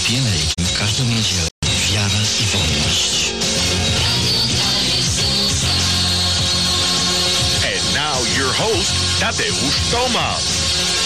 Happy American w każdą niedzielę. Wiara i wolność. And now your host, Tadeusz Tomasz.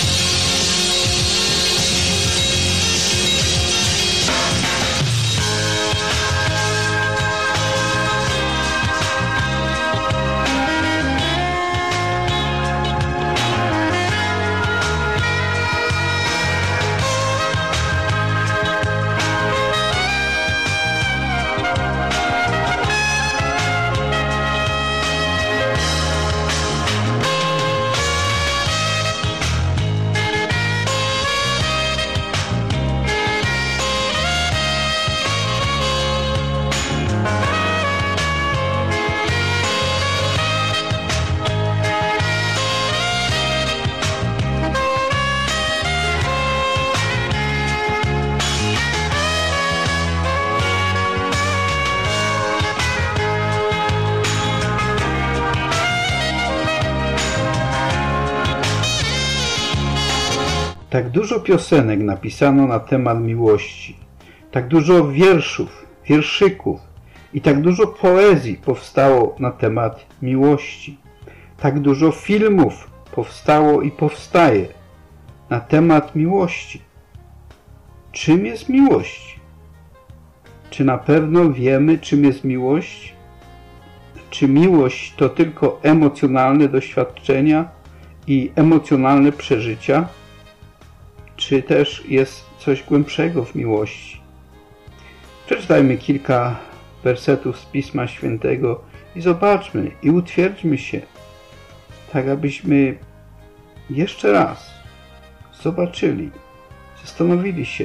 Tak dużo piosenek napisano na temat miłości, tak dużo wierszów, wierszyków i tak dużo poezji powstało na temat miłości. Tak dużo filmów powstało i powstaje na temat miłości. Czym jest miłość? Czy na pewno wiemy, czym jest miłość? Czy miłość to tylko emocjonalne doświadczenia i emocjonalne przeżycia? Czy też jest coś głębszego w miłości? Przeczytajmy kilka wersetów z Pisma Świętego i zobaczmy i utwierdźmy się, tak abyśmy jeszcze raz zobaczyli, zastanowili się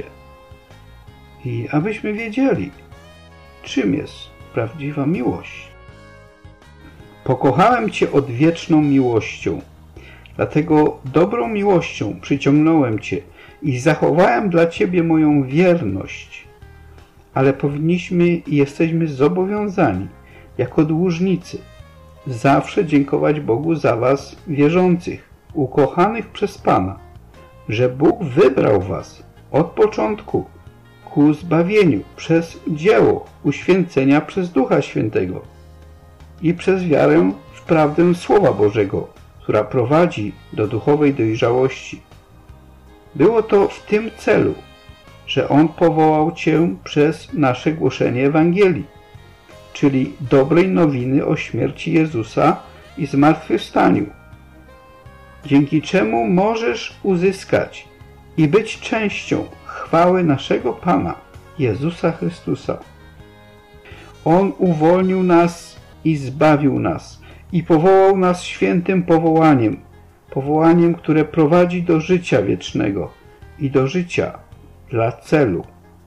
i abyśmy wiedzieli, czym jest prawdziwa miłość. Pokochałem Cię odwieczną miłością, dlatego dobrą miłością przyciągnąłem Cię i zachowałem dla Ciebie moją wierność. Ale powinniśmy i jesteśmy zobowiązani, jako dłużnicy, zawsze dziękować Bogu za Was, wierzących, ukochanych przez Pana, że Bóg wybrał Was od początku ku zbawieniu przez dzieło uświęcenia przez Ducha Świętego i przez wiarę w prawdę Słowa Bożego, która prowadzi do duchowej dojrzałości. Było to w tym celu, że On powołał Cię przez nasze głoszenie Ewangelii, czyli dobrej nowiny o śmierci Jezusa i zmartwychwstaniu, dzięki czemu możesz uzyskać i być częścią chwały naszego Pana, Jezusa Chrystusa. On uwolnił nas i zbawił nas i powołał nas świętym powołaniem, które prowadzi do życia wiecznego i do życia dla celu.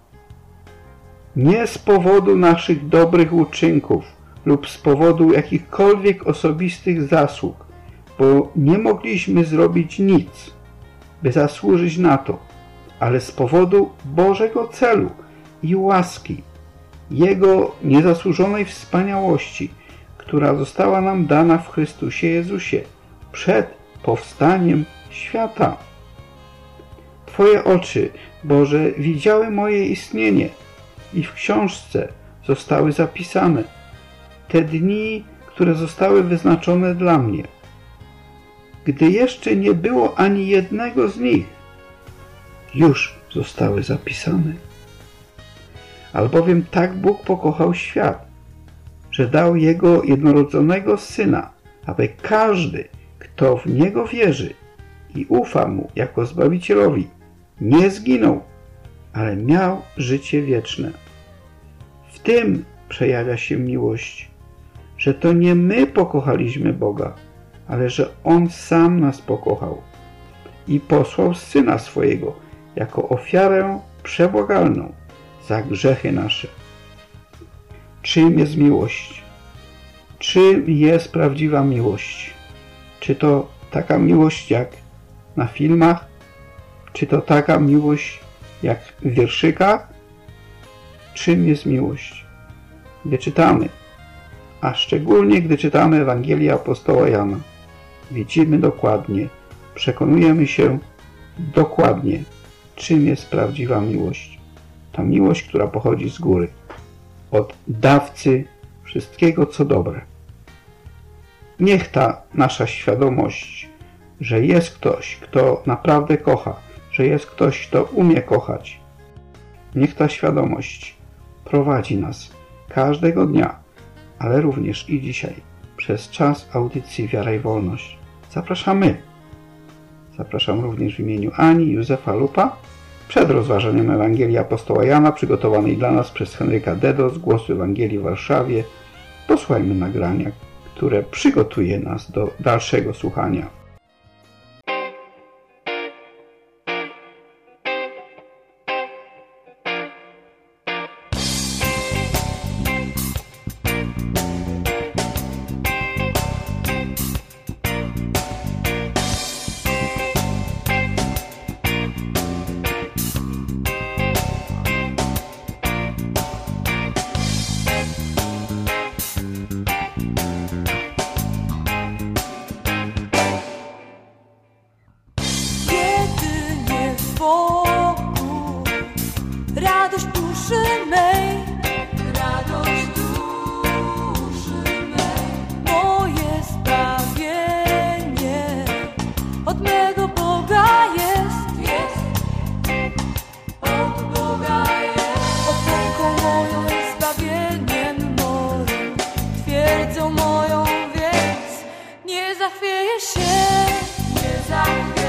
Nie z powodu naszych dobrych uczynków lub z powodu jakichkolwiek osobistych zasług, bo nie mogliśmy zrobić nic, by zasłużyć na to, ale z powodu Bożego celu i łaski, Jego niezasłużonej wspaniałości, która została nam dana w Chrystusie Jezusie przed powstaniem świata. Twoje oczy, Boże, widziały moje istnienie i w książce zostały zapisane te dni, które zostały wyznaczone dla mnie, gdy jeszcze nie było ani jednego z nich, już zostały zapisane. Albowiem tak Bóg pokochał świat, że dał Jego jednorodzonego Syna, aby każdy, kto w Niego wierzy i ufa Mu jako Zbawicielowi, nie zginął, ale miał życie wieczne. W tym przejawia się miłość, że to nie my pokochaliśmy Boga, ale że On sam nas pokochał i posłał Syna swojego jako ofiarę przebłagalną za grzechy nasze. Czym jest miłość? Czym jest prawdziwa miłość? Czy to taka miłość jak na filmach? Czy to taka miłość jak w wierszykach? Czym jest miłość? Gdy czytamy, a szczególnie gdy czytamy Ewangelię apostoła Jana, widzimy dokładnie, przekonujemy się dokładnie, czym jest prawdziwa miłość. Ta miłość, która pochodzi z góry, od dawcy wszystkiego, co dobre. Niech ta nasza świadomość, że jest ktoś, kto naprawdę kocha, że jest ktoś, kto umie kochać, niech ta świadomość prowadzi nas każdego dnia, ale również i dzisiaj, przez czas audycji Wiara i Wolność. Zapraszamy. Zapraszam również w imieniu Ani Józefa Lupa przed rozważaniem Ewangelii Apostoła Jana, przygotowanej dla nas przez Henryka Dedo z Głosu Ewangelii w Warszawie. Posłuchajmy nagrania, które przygotuje nas do dalszego słuchania. Radość duszy mej, radość duszy mej, moje zbawienie od mego Boga jest, od Boga jest. Opieką moją i zbawieniem moim, twierdzą moją, więc nie zachwieję się, nie zachwieję.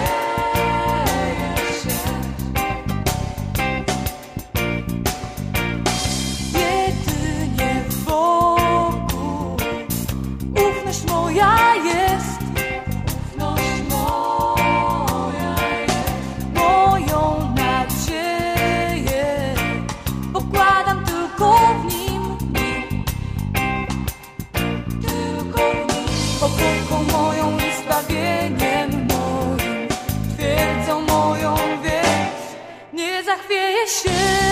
Moja jest, ufność moja jest, moją nadzieję pokładam tylko w Nim, tylko w Nim. Opieką moją i zbawieniem moim, twierdzą moją, więc nie zachwieję się.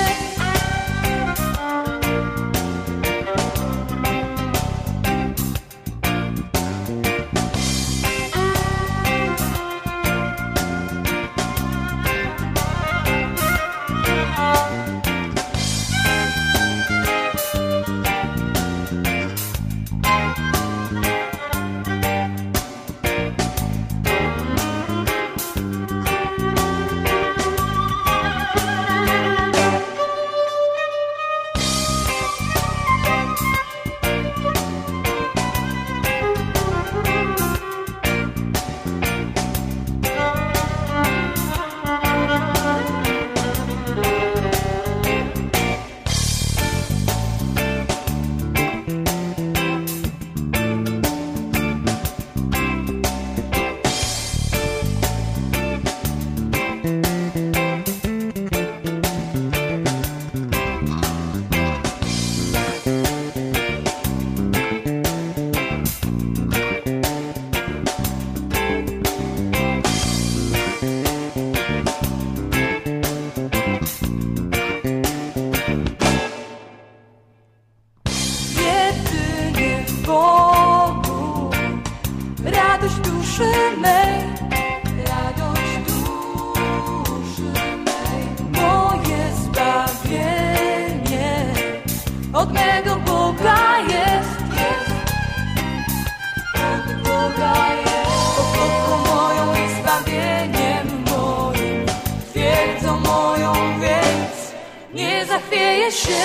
Bogu, radość duszy mej, radość duszy mej, moje zbawienie od mego Boga jest, od Boga jest. Opieką moją i zbawieniem moim, twierdzą moją, więc nie zachwieję się.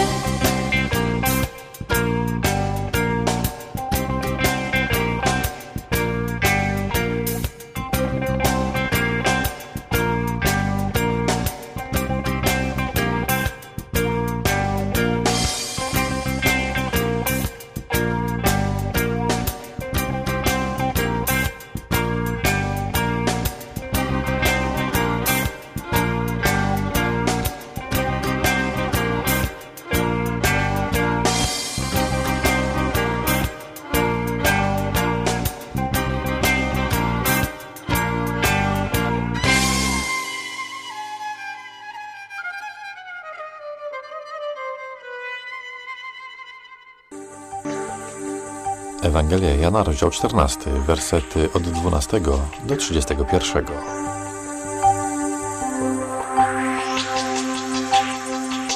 Ewangelia Jana, rozdział 14, wersety od 12 do 31.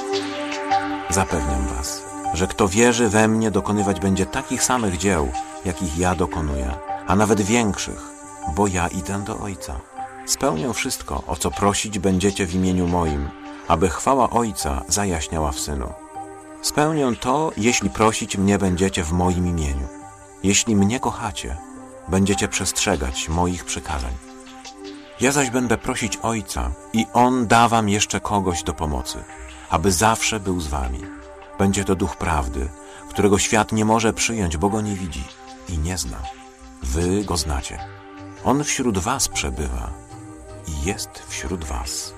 zapewniam was, że kto wierzy we mnie, dokonywać będzie takich samych dzieł, jakich ja dokonuję, a nawet większych, bo ja idę do Ojca. Spełnię wszystko, o co prosić będziecie w imieniu moim, aby chwała Ojca zajaśniała w Synu. Spełnię to, jeśli prosić mnie będziecie w moim imieniu. Jeśli mnie kochacie, będziecie przestrzegać moich przykazań. Ja zaś będę prosić Ojca i On da wam jeszcze kogoś do pomocy, aby zawsze był z wami. Będzie to Duch Prawdy, którego świat nie może przyjąć, bo Go nie widzi i nie zna. Wy Go znacie. On wśród was przebywa i jest wśród was.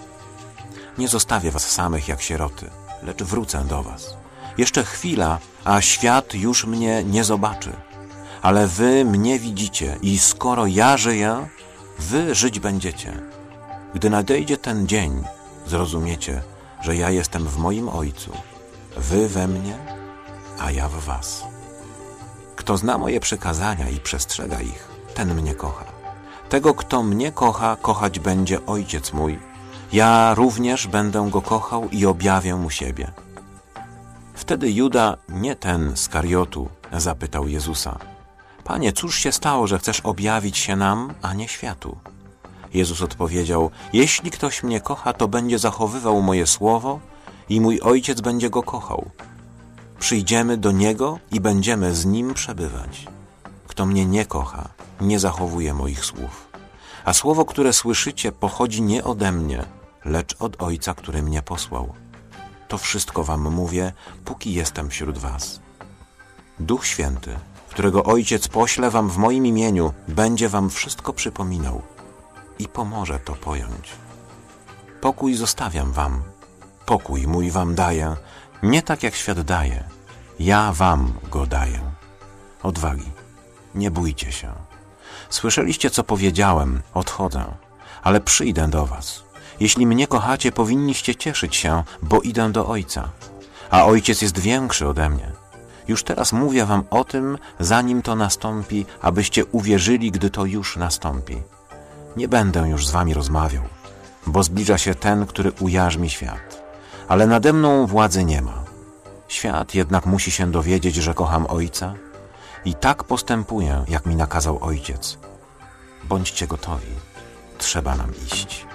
Nie zostawię was samych jak sieroty, lecz wrócę do was. Jeszcze chwila, a świat już mnie nie zobaczy. Ale wy mnie widzicie i skoro ja żyję, wy żyć będziecie. Gdy nadejdzie ten dzień, zrozumiecie, że ja jestem w moim Ojcu, wy we mnie, a ja w was. Kto zna moje przykazania i przestrzega ich, ten mnie kocha. Tego, kto mnie kocha, kochać będzie Ojciec mój. Ja również będę go kochał i objawię mu siebie. Wtedy Juda, nie ten z Kariotu, zapytał Jezusa: Panie, cóż się stało, że chcesz objawić się nam, a nie światu? Jezus odpowiedział: Jeśli ktoś mnie kocha, to będzie zachowywał moje słowo i mój Ojciec będzie go kochał. Przyjdziemy do Niego i będziemy z Nim przebywać. Kto mnie nie kocha, nie zachowuje moich słów. A słowo, które słyszycie, pochodzi nie ode mnie, lecz od Ojca, który mnie posłał. To wszystko wam mówię, póki jestem wśród was. Duch Święty, którego Ojciec pośle wam w moim imieniu, będzie wam wszystko przypominał i pomoże to pojąć. Pokój zostawiam wam, pokój mój wam daję, nie tak jak świat daje, ja wam go daję. Odwagi, nie bójcie się. Słyszeliście, co powiedziałem, odchodzę, ale przyjdę do was. Jeśli mnie kochacie, powinniście cieszyć się, bo idę do Ojca, a Ojciec jest większy ode mnie. Już teraz mówię wam o tym, zanim to nastąpi, abyście uwierzyli, gdy to już nastąpi. Nie będę już z wami rozmawiał, bo zbliża się ten, który ujarzmi świat. Ale nade mną władzy nie ma. Świat jednak musi się dowiedzieć, że kocham Ojca i tak postępuję, jak mi nakazał Ojciec. Bądźcie gotowi, trzeba nam iść.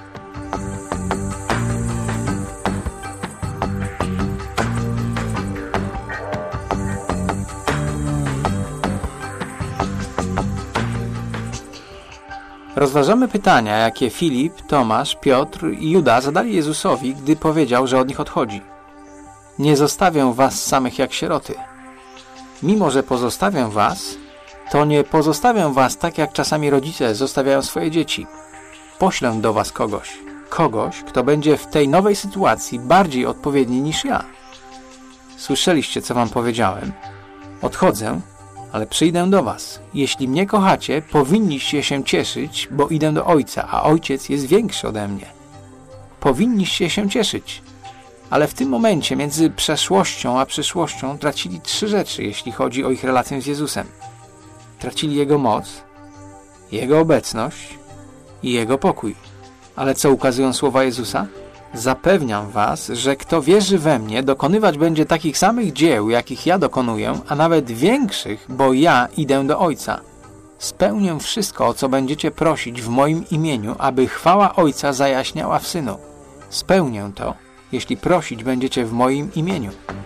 Rozważamy pytania, jakie Filip, Tomasz, Piotr i Juda zadali Jezusowi, gdy powiedział, że od nich odchodzi. Nie zostawię was samych jak sieroty. Mimo że pozostawię was, to nie pozostawię was tak, jak czasami rodzice zostawiają swoje dzieci. Poślę do was kogoś, kto będzie w tej nowej sytuacji bardziej odpowiedni niż ja. Słyszeliście, co wam powiedziałem. Odchodzę, ale przyjdę do was. Jeśli mnie kochacie, powinniście się cieszyć, bo idę do Ojca, a Ojciec jest większy ode mnie. Powinniście się cieszyć. Ale w tym momencie między przeszłością a przyszłością tracili 3 rzeczy, jeśli chodzi o ich relację z Jezusem. Tracili Jego moc, Jego obecność i Jego pokój. Ale co ukazują słowa Jezusa? Zapewniam was, że kto wierzy we mnie, dokonywać będzie takich samych dzieł, jakich ja dokonuję, a nawet większych, bo ja idę do Ojca. Spełnię wszystko, o co będziecie prosić w moim imieniu, aby chwała Ojca zajaśniała w Synu. Spełnię to, jeśli prosić będziecie w moim imieniu.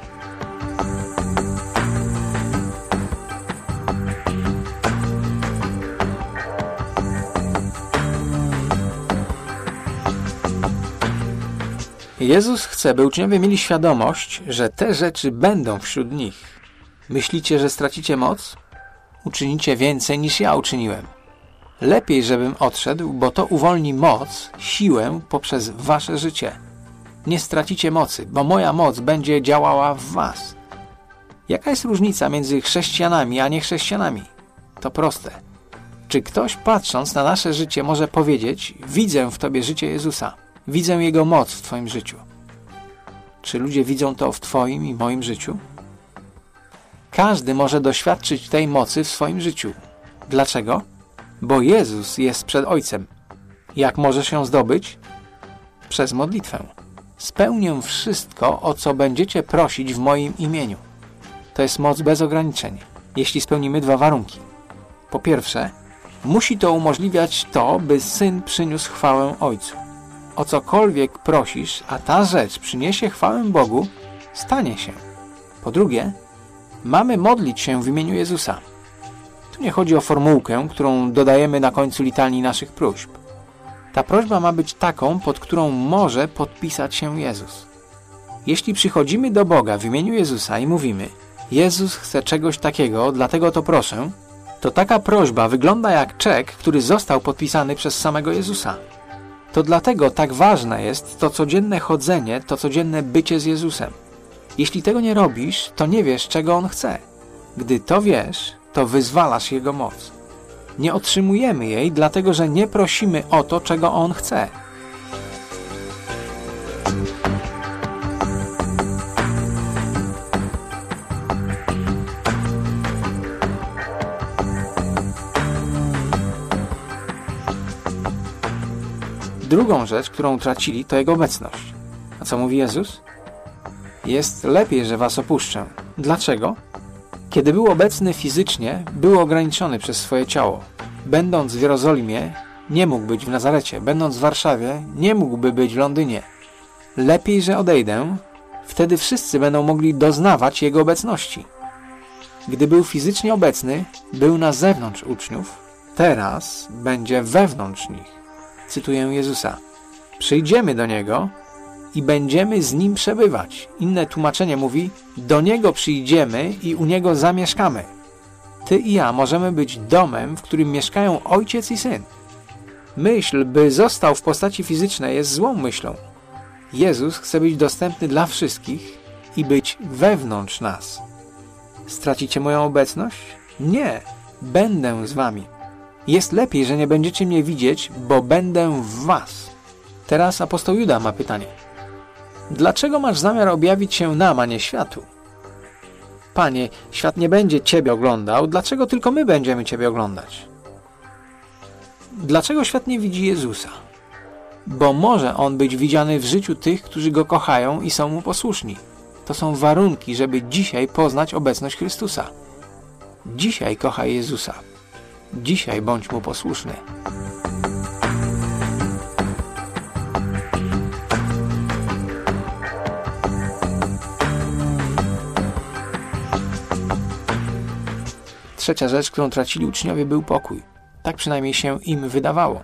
Jezus chce, by uczniowie mieli świadomość, że te rzeczy będą wśród nich. Myślicie, że stracicie moc? Uczynicie więcej niż ja uczyniłem. Lepiej, żebym odszedł, bo to uwolni moc, siłę poprzez wasze życie. Nie stracicie mocy, bo moja moc będzie działała w was. Jaka jest różnica między chrześcijanami a niechrześcijanami? To proste. Czy ktoś, patrząc na nasze życie, może powiedzieć: widzę w tobie życie Jezusa, widzę Jego moc w twoim życiu? Czy ludzie widzą to w twoim i moim życiu? Każdy może doświadczyć tej mocy w swoim życiu. Dlaczego? Bo Jezus jest przed Ojcem. Jak może się zdobyć? Przez modlitwę. spełnię wszystko, o co będziecie prosić w moim imieniu. To jest moc bez ograniczeń, jeśli spełnimy 2 warunki. Po pierwsze, musi to umożliwiać to, by Syn przyniósł chwałę Ojcu. O cokolwiek prosisz, a ta rzecz przyniesie chwałę Bogu, stanie się. Po drugie, mamy modlić się w imieniu Jezusa. Tu nie chodzi o formułkę, którą dodajemy na końcu litanii naszych próśb. Ta prośba ma być taką, pod którą może podpisać się Jezus. Jeśli przychodzimy do Boga w imieniu Jezusa i mówimy: Jezus chce czegoś takiego, dlatego to proszę, to taka prośba wygląda jak czek, który został podpisany przez samego Jezusa. To dlatego tak ważne jest to codzienne chodzenie, to codzienne bycie z Jezusem. Jeśli tego nie robisz, to nie wiesz, czego On chce. Gdy to wiesz, to wyzwalasz Jego moc. Nie otrzymujemy jej, dlatego że nie prosimy o to, czego On chce. Drugą rzecz, którą tracili, to Jego obecność. A co mówi Jezus? Jest lepiej, że was opuszczę. Dlaczego? Kiedy był obecny fizycznie, był ograniczony przez swoje ciało. Będąc w Jerozolimie, nie mógł być w Nazarecie. Będąc w Warszawie, nie mógłby być w Londynie. Lepiej, że odejdę, wtedy wszyscy będą mogli doznawać Jego obecności. Gdy był fizycznie obecny, był na zewnątrz uczniów, teraz będzie wewnątrz nich. Cytuję Jezusa. Przyjdziemy do Niego i będziemy z Nim przebywać. Inne tłumaczenie mówi: do Niego przyjdziemy i u Niego zamieszkamy. Ty i ja możemy być domem, w którym mieszkają Ojciec i Syn. Myśl, by został w postaci fizycznej, jest złą myślą. Jezus chce być dostępny dla wszystkich i być wewnątrz nas. Stracicie moją obecność? Nie, będę z wami. Jest lepiej, że nie będziecie mnie widzieć, bo będę w was. Teraz apostoł Juda ma pytanie. Dlaczego masz zamiar objawić się nam, a nie światu? Panie, świat nie będzie Ciebie oglądał, dlaczego tylko my będziemy Ciebie oglądać? Dlaczego świat nie widzi Jezusa? Bo może On być widziany w życiu tych, którzy Go kochają i są Mu posłuszni. To są warunki, żeby dzisiaj poznać obecność Chrystusa. Dzisiaj kochaj Jezusa. Dzisiaj bądź Mu posłuszny. Trzecia rzecz, którą tracili uczniowie, był pokój. Tak przynajmniej się im wydawało.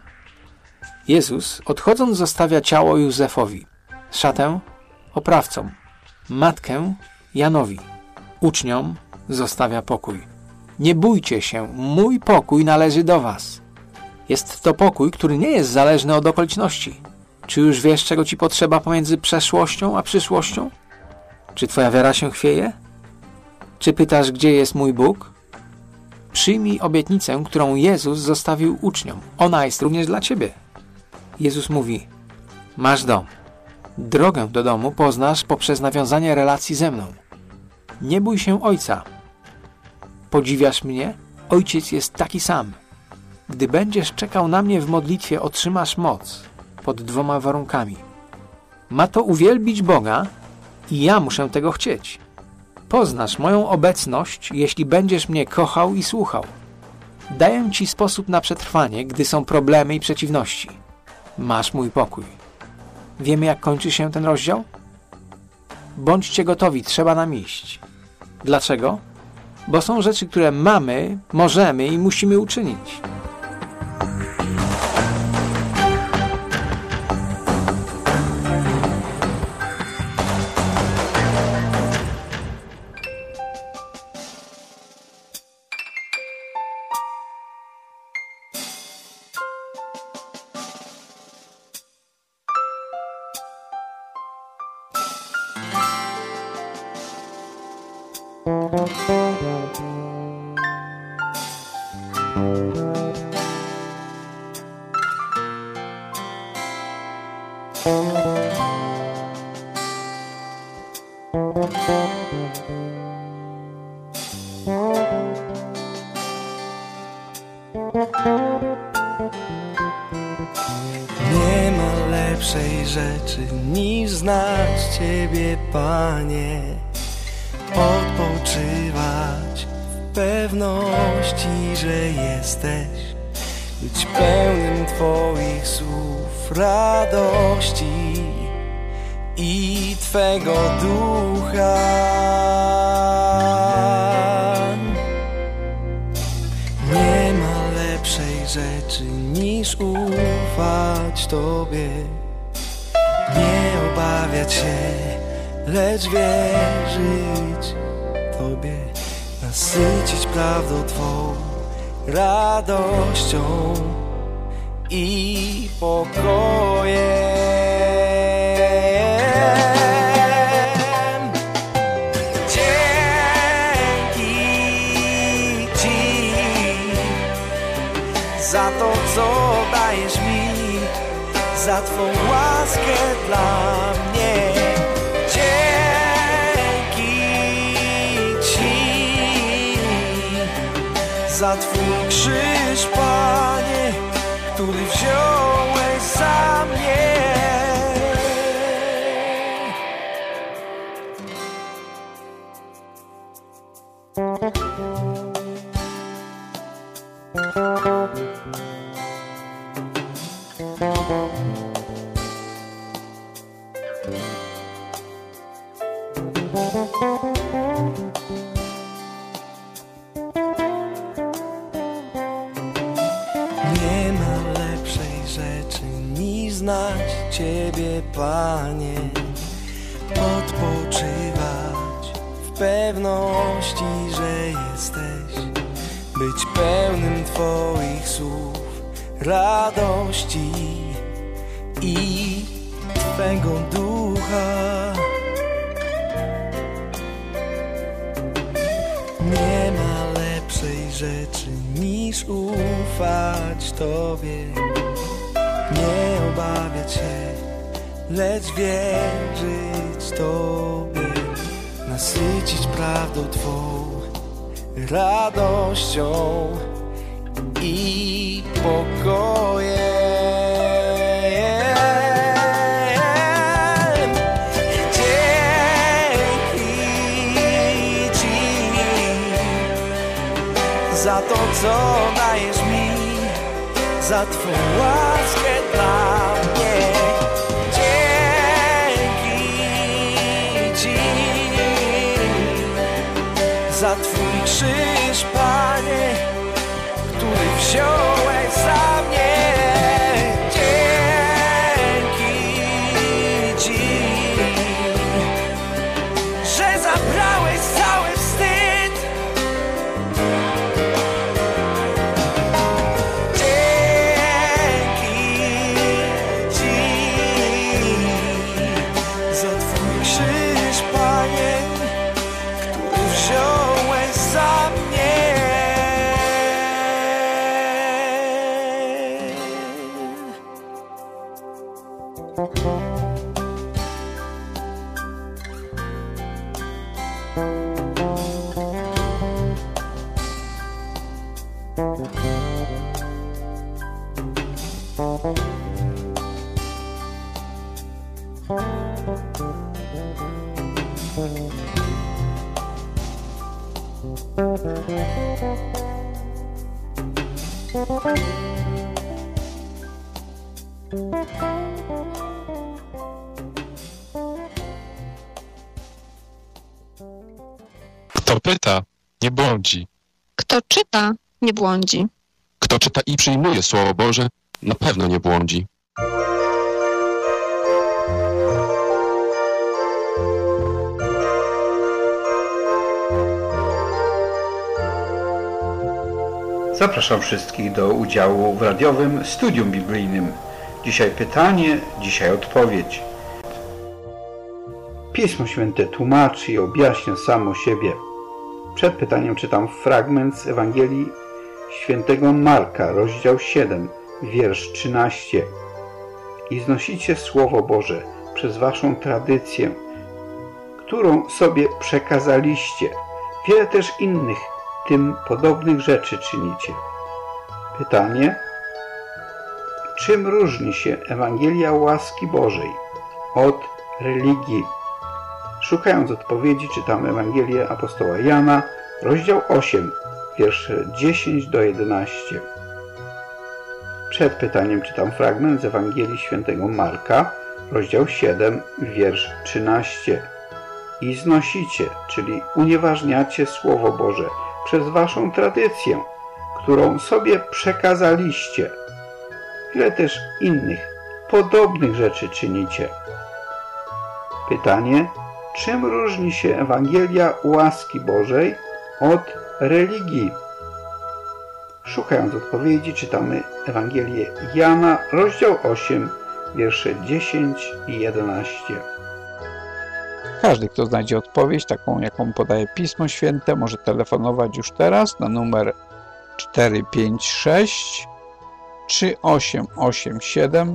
Jezus, odchodząc, zostawia ciało Józefowi, szatę oprawcom, matkę Janowi. Uczniom zostawia pokój. Nie bójcie się, mój pokój należy do was. Jest to pokój, który nie jest zależny od okoliczności. Czy już wiesz, czego ci potrzeba pomiędzy przeszłością a przyszłością? Czy twoja wiara się chwieje? Czy pytasz, gdzie jest mój Bóg? Przyjmij obietnicę, którą Jezus zostawił uczniom. Ona jest również dla ciebie. Jezus mówi: masz dom. Drogę do domu poznasz poprzez nawiązanie relacji ze mną. Nie bój się Ojca. Podziwiasz mnie? Ojciec jest taki sam. Gdy będziesz czekał na mnie w modlitwie, otrzymasz moc pod 2 warunkami. Ma to uwielbić Boga i ja muszę tego chcieć. Poznasz moją obecność, jeśli będziesz mnie kochał i słuchał. Daję ci sposób na przetrwanie, gdy są problemy i przeciwności. Masz mój pokój. Wiemy, jak kończy się ten rozdział? Bądźcie gotowi, trzeba nam iść. Dlaczego? Bo są rzeczy, które mamy, możemy i musimy uczynić. Nie ma lepszej rzeczy niż znać Ciebie, Panie. Odpoczywać w pewności, że jesteś, być pełnym Twoich słów radości i Twego ducha. Nie ma lepszej rzeczy niż ufać Tobie, nie obawiać się, lecz wierzyć Tobie, nasycić prawdą Twą radością i pokojem. Za to, co dajesz mi, za Twą łaskę dla mnie. Dzięki Ci za Twój krzyż, Panie, który wziąłeś za mnie. Nie ma lepszej rzeczy niż znać Ciebie, Panie. Odpoczywać w pewności, że jesteś, być pełnym Twoich słów radości i Twego ducha. Nie ma lepszej rzeczy niż ufać Tobie, nie obawiać się, lecz wierzyć Tobie, nasycić prawdą Twą radością i pokojem. Za to, co dajesz mi, za Twą łaskę dla mnie. Dzięki Ci za Twój krzyż, Panie, który wziąłeś za mnie. Dzięki Ci, że zabrałeś cały wstyd. Kto pyta, nie błądzi. Kto czyta, nie błądzi. Kto czyta i przyjmuje Słowo Boże, na pewno nie błądzi. Zapraszam wszystkich do udziału w radiowym studium biblijnym. Dzisiaj pytanie, dzisiaj odpowiedź. Pismo Święte tłumaczy i objaśnia samo siebie. Przed pytaniem czytam fragment z Ewangelii Świętego Marka, rozdział 7, wiersz 13. I znosicie Słowo Boże przez waszą tradycję, którą sobie przekazaliście. Wiele też innych tym podobnych rzeczy czynicie. Pytanie: czym różni się Ewangelia łaski Bożej od religii? Szukając odpowiedzi, czytamy Ewangelię apostoła Jana, rozdział 8, wiersze 10 do 11. Przed pytaniem czytam fragment z Ewangelii świętego Marka, rozdział 7, wiersz 13. I znosicie, czyli unieważniacie Słowo Boże przez waszą tradycję, którą sobie przekazaliście. Ile też innych, podobnych rzeczy czynicie. Pytanie, czym różni się Ewangelia łaski Bożej od religii? Szukając odpowiedzi, czytamy Ewangelię Jana, rozdział 8, wiersze 10 i 11. Każdy, kto znajdzie odpowiedź, taką jaką podaje Pismo Święte, może telefonować już teraz na numer 456 3887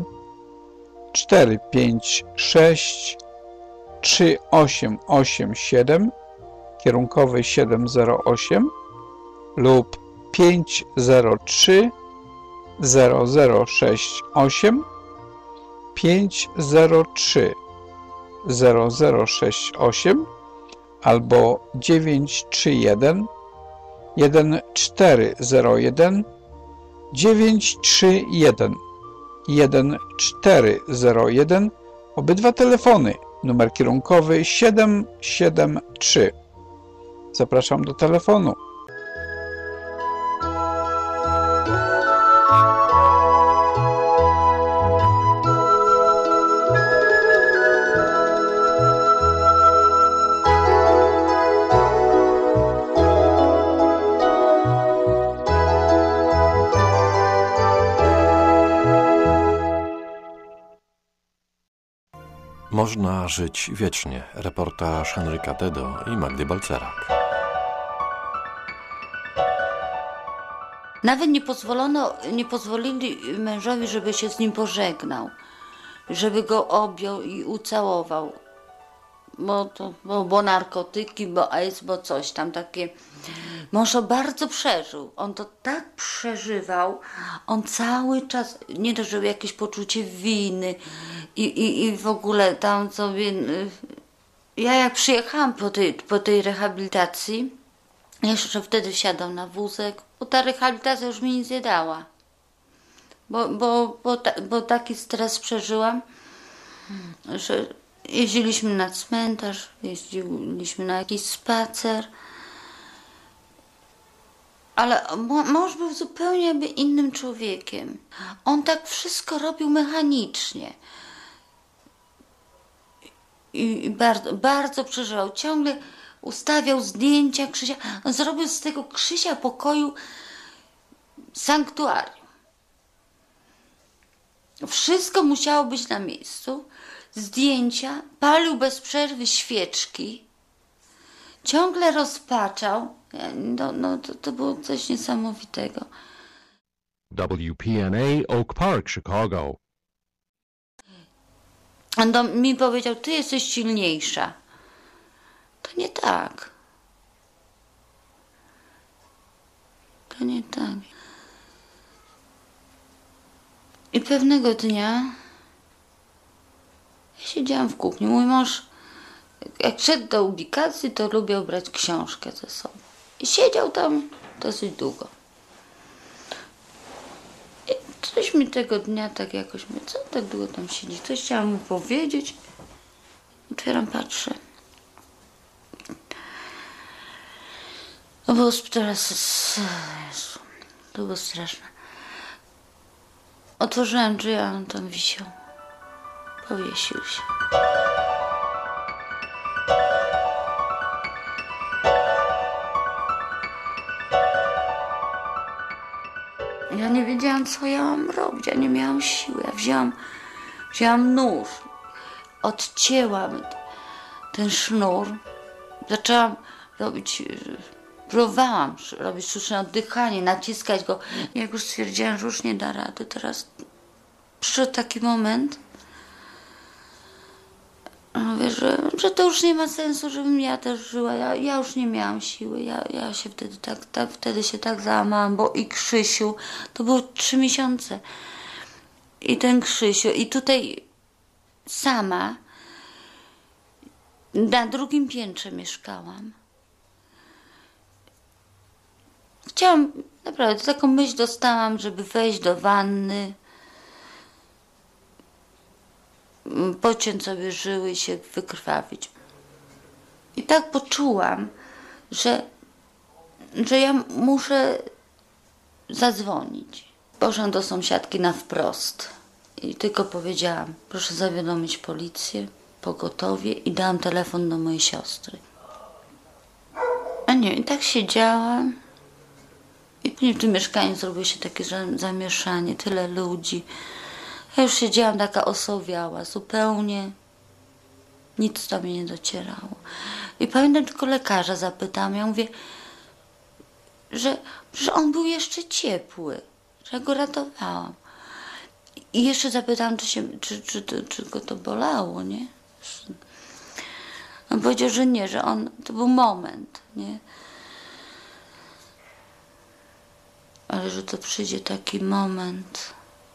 456 3887 kierunkowy 708 lub 503 0068 503 0068 albo 931 1401 931 1401. Obydwa telefony, numer kierunkowy 773. Zapraszam do telefonu. Można żyć wiecznie. Reportaż Henryka Dedo i Magdy Balcerak. Nawet nie pozwolili mężowi, żeby się z nim pożegnał, żeby go objął i ucałował, bo narkotyki, bo AIDS, bo coś tam takie. Mąż to bardzo przeżył, on to tak przeżywał, on cały czas, nie dość, że jakieś poczucie winy i w ogóle tam sobie, ja jak przyjechałam po tej rehabilitacji, jeszcze wtedy wsiadał na wózek, bo ta rehabilitacja już mi nic nie dała, bo taki stres przeżyłam, że jeździliśmy na cmentarz, jeździliśmy na jakiś spacer, ale mąż był zupełnie jakby innym człowiekiem. On tak wszystko robił mechanicznie. I bardzo, bardzo przeżywał. Ciągle ustawiał zdjęcia Krzysia. On zrobił z tego Krzysia pokoju sanktuarium. Wszystko musiało być na miejscu. Zdjęcia, palił bez przerwy świeczki. Ciągle rozpaczał. To było coś niesamowitego. WPNA Oak Park, Chicago. On mi powiedział, ty jesteś silniejsza. To nie tak. To nie tak. I pewnego dnia ja siedziałam w kuchni. Mój mąż, jak szedł do ubikacji, to lubił brać książkę ze sobą. I siedział tam dosyć długo. I coś mi tego dnia tak jakoś mówię, co tak długo tam siedzi? Coś chciałam mu powiedzieć. Otwieram, patrzę. To było teraz... To było straszne. Otworzyłam drzwi, a on tam wisiał. Powiesił się. Ja nie wiedziałam, co ja mam robić. Ja nie miałam siły. Ja wzięłam nóż. Odcięłam ten sznur. Zaczęłam próbowałam robić sztuczne oddychanie, naciskać go. Jak już stwierdziłam, że już nie da rady, teraz przyszedł taki moment, mówię, że to już nie ma sensu, żebym ja też żyła. Ja już nie miałam siły. Ja się wtedy się tak załamałam, bo i Krzysiu, to było 3 miesiące. i ten Krzysiu. I tutaj sama na drugim piętrze mieszkałam. Chciałam, naprawdę, taką myśl dostałam, żeby wejść do wanny, pociąć sobie żyły i się wykrwawić. I tak poczułam, że ja muszę zadzwonić. Poszłam do sąsiadki na wprost i tylko powiedziałam: proszę zawiadomić policję, pogotowie, i dałam telefon do mojej siostry. A nie, i tak siedziałam i później w tym mieszkaniu zrobiło się takie zamieszanie, tyle ludzi. Ja już siedziałam taka osowiała, zupełnie nic do mnie nie docierało. I pamiętam, tylko lekarza zapytałam, ja mówię, że on był jeszcze ciepły, że ja go ratowałam. I jeszcze zapytałam, czy go to bolało, nie? On powiedział, że nie, że to był moment, nie? Ale że to przyjdzie taki moment.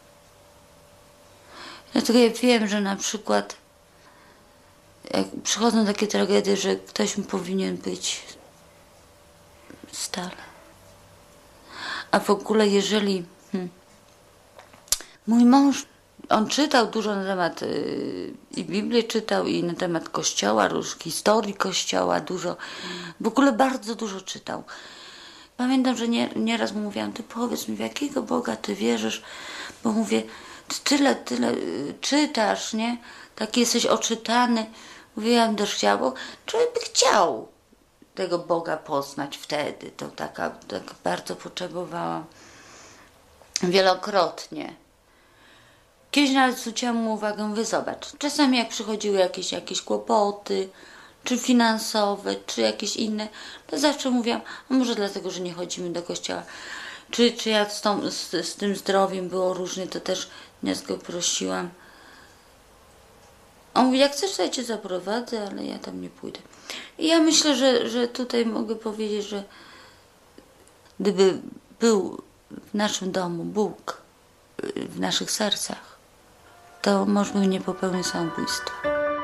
Dlatego ja wiem, że na przykład jak przychodzą takie tragedie, że ktoś mi powinien być stale. A w ogóle jeżeli mój mąż, on czytał dużo na temat i Biblię czytał, i na temat Kościoła, historii Kościoła, dużo, w ogóle bardzo dużo czytał. Pamiętam, że nieraz mu mówiłam: ty powiedz mi, w jakiego Boga ty wierzysz, bo mówię, ty tyle czytasz, nie? Taki jesteś oczytany. Mówię, ja bym też chciała, bo człowiek by chciał tego Boga poznać wtedy. To tak bardzo potrzebowałam. Wielokrotnie. Kiedyś nawet zwróciłam mu uwagę, mówię, zobacz, czasami jak przychodziły jakieś kłopoty, czy finansowe, czy jakieś inne, to zawsze mówiłam, a może dlatego, że nie chodzimy do kościoła. Czy jak z tym zdrowiem było różnie, to też nieraz go prosiłam. On mówi, jak chcesz, to ja cię zaprowadzę, ale ja tam nie pójdę. I ja myślę, że tutaj mogę powiedzieć, że gdyby był w naszym domu Bóg, w naszych sercach, to może bym nie popełnił samobójstwa.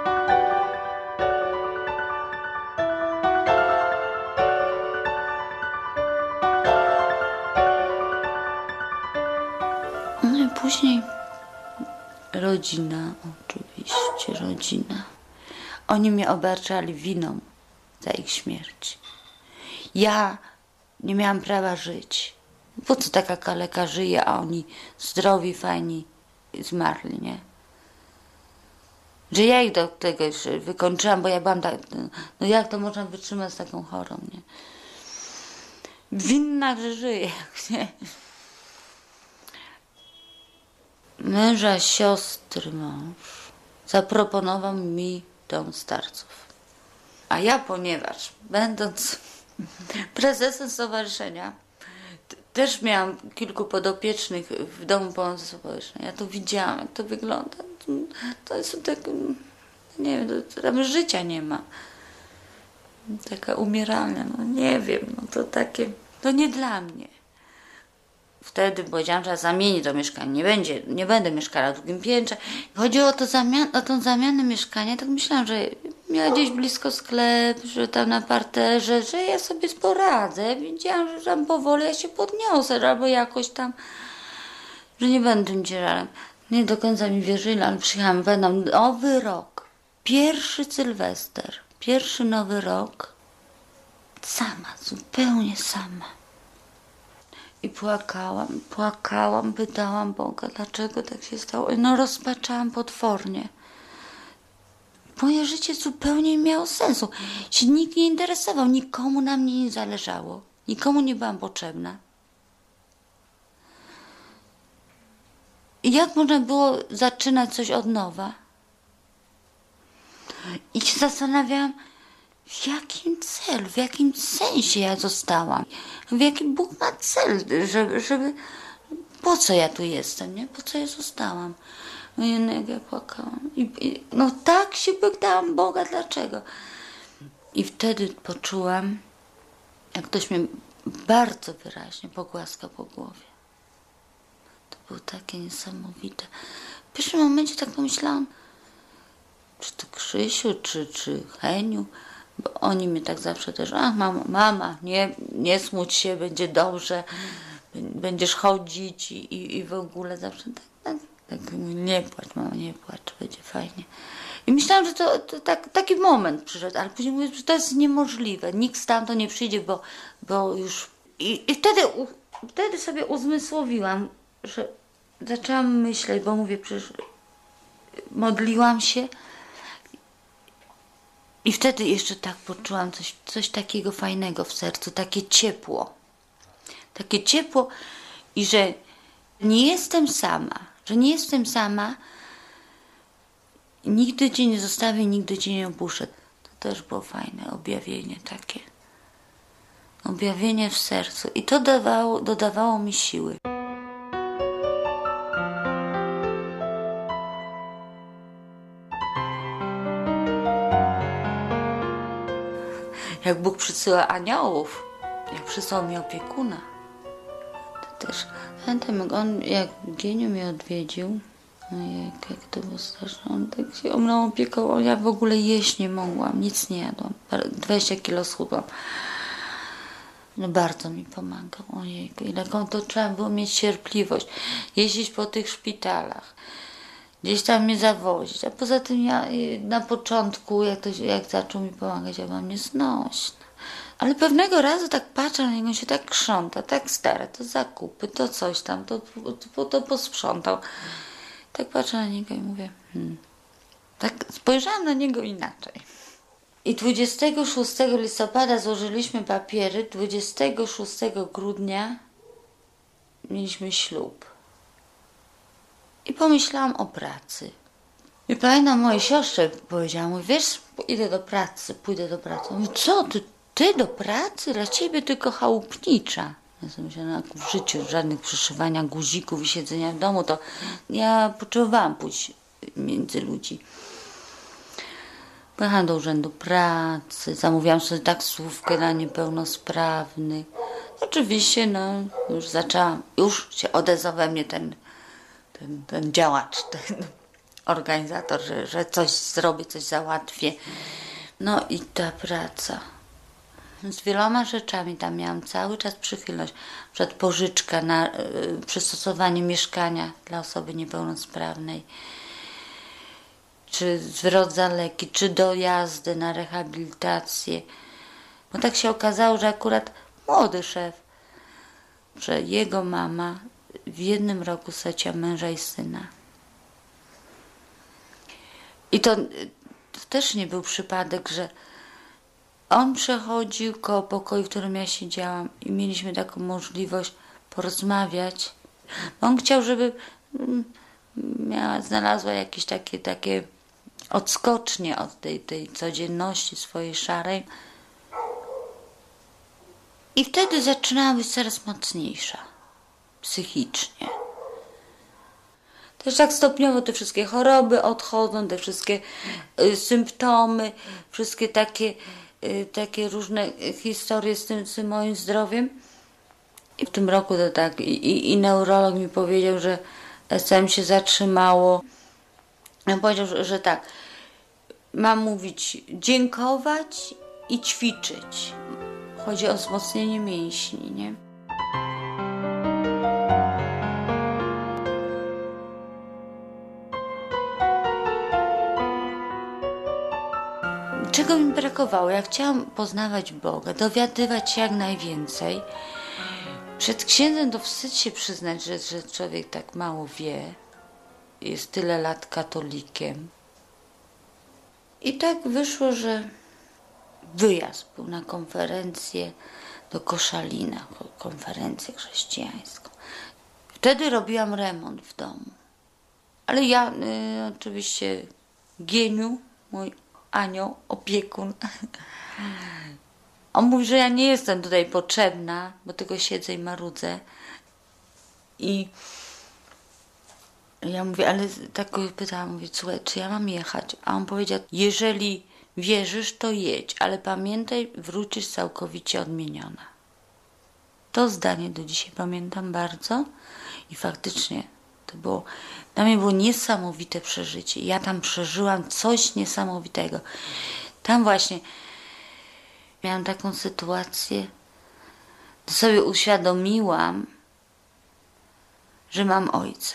No i później rodzina, oczywiście rodzina. Oni mnie obarczali winą za ich śmierć. Ja nie miałam prawa żyć. Po co taka kaleka żyje, a oni zdrowi, fajni zmarli, nie? Że ja ich do tego już wykończyłam, bo ja byłam tak... No jak to można wytrzymać z taką chorą, nie? Winna, że żyje, nie? Męża siostry mąż zaproponował mi dom starców. A ja, ponieważ będąc prezesem stowarzyszenia, też miałam kilku podopiecznych w domu pomocy społecznej. Ja to widziałam, jak to wygląda. To jest tak, nie wiem, tam życia nie ma. Taka umieralna, no nie wiem, no to takie, to nie dla mnie. Wtedy powiedziałam, że zamienię to mieszkanie, nie będę mieszkała w drugim piętrze. Chodziło o tą zamianę mieszkania, tak myślałam, że miała gdzieś blisko sklep, że tam na parterze, że ja sobie poradzę. Wiedziałam, że tam powoli ja się podniosę, albo jakoś tam, że nie będę tym ciężarem. Nie do końca mi wierzyli, ale przyjechałam, będą nowy rok, pierwszy Sylwester, pierwszy nowy rok, sama, zupełnie sama. I płakałam, pytałam Boga, dlaczego tak się stało. No rozpaczałam potwornie. Moje życie zupełnie nie miało sensu. Się nikt nie interesował, nikomu na mnie nie zależało. Nikomu nie byłam potrzebna. I jak można było zaczynać coś od nowa? I się zastanawiałam, w jakim celu, w jakim sensie ja zostałam? W jakim Bóg ma cel, żeby po co ja tu jestem, nie? Po co ja zostałam? No jednak ja płakałam. No tak się pytałam Boga, dlaczego? I wtedy poczułam, jak ktoś mnie bardzo wyraźnie pogłaskał po głowie. To było takie niesamowite. W pierwszym momencie tak pomyślałam, czy to Krzysiu, czy Heniu, bo oni mnie tak zawsze też, mama, nie smuć się, będzie dobrze, będziesz chodzić i w ogóle zawsze tak nie płacz, mama, nie płacz, będzie fajnie. I myślałam, że to taki moment przyszedł, ale później mówię, że to jest niemożliwe, nikt stamtąd nie przyjdzie, bo już... I wtedy sobie uzmysłowiłam, że zaczęłam myśleć, bo mówię, przecież modliłam się i wtedy jeszcze tak poczułam coś takiego fajnego w sercu, takie ciepło i że nie jestem sama, nigdy cię nie zostawię, nigdy cię nie opuszczę. To też było fajne objawienie takie. Objawienie w sercu. I to dodawało mi siły. Jak Bóg przysyła aniołów, jak przysłał mi opiekuna, to też pamiętam, jak Gieniu mnie odwiedził, jak to było straszne, on tak się o mną opiekował, ja w ogóle jeść nie mogłam, nic nie jadłam, 20 kilo schudłam. No bardzo mi pomagał, ojejku, ile to trzeba było mieć cierpliwość, jeździć po tych szpitalach, gdzieś tam mnie zawozić, a poza tym ja na początku, jak zaczął mi pomagać, ja byłam nieznośna. Ale pewnego razu tak patrzę na niego, on się tak krząta, tak stara, to zakupy, to coś tam, to posprzątał. Tak patrzę na niego i mówię, tak spojrzałam na niego inaczej. I 26 listopada złożyliśmy papiery, 26 grudnia mieliśmy ślub. I pomyślałam o pracy. I pamiętam, mojej siostrze powiedziałam, mówię, wiesz, pójdę do pracy. Mówi, co, ty do pracy? Dla ciebie tylko chałupnicza. Ja sobie myślałam, w życiu żadnych przyszywania guzików i siedzenia w domu, to ja potrzebowałam pójść między ludzi. Pojechałam do urzędu pracy, zamówiłam sobie taksówkę dla niepełnosprawnych. Oczywiście, już się odezwał we mnie ten działacz, ten organizator, że coś zrobię, coś załatwię. No i ta praca. Z wieloma rzeczami tam miałam cały czas przychylność. Na przykład pożyczka na przystosowanie mieszkania dla osoby niepełnosprawnej, czy zwrot za leki, czy dojazdy na rehabilitację. Bo tak się okazało, że akurat młody szef, że jego mama w jednym roku straciła męża i syna. I to też nie był przypadek, że on przechodził koło pokoju, w którym ja siedziałam i mieliśmy taką możliwość porozmawiać. On chciał, żeby znalazła jakieś takie odskocznie od tej codzienności swojej szarej. I wtedy zaczynała być coraz mocniejsza psychicznie. Też tak stopniowo te wszystkie choroby odchodzą, te wszystkie symptomy, wszystkie takie różne historie z tym moim zdrowiem. I w tym roku to tak, i neurolog mi powiedział, że SM się zatrzymało. On powiedział, że tak, mam mówić, dziękować i ćwiczyć. Chodzi o wzmocnienie mięśni, nie? Czego mi brakowało? Ja chciałam poznawać Boga, dowiadywać się jak najwięcej. Przed księdzem to wstyd się przyznać, że człowiek tak mało wie. Jest tyle lat katolikiem. I tak wyszło, że wyjazd był na konferencję do Koszalina, konferencję chrześcijańską. Wtedy robiłam remont w domu. Ale ja oczywiście Gieniu, mój anioł, opiekun, on mówi, że ja nie jestem tutaj potrzebna, bo tylko siedzę i marudzę. I ja mówię, ale tak go pytałam, mówię, słuchaj, czy ja mam jechać? A on powiedział, jeżeli wierzysz, to jedź, ale pamiętaj, wrócisz całkowicie odmieniona. To zdanie do dzisiaj pamiętam bardzo i faktycznie Dla mnie było niesamowite przeżycie. Ja tam przeżyłam coś niesamowitego. Tam właśnie miałam taką sytuację, to sobie uświadomiłam, że mam ojca.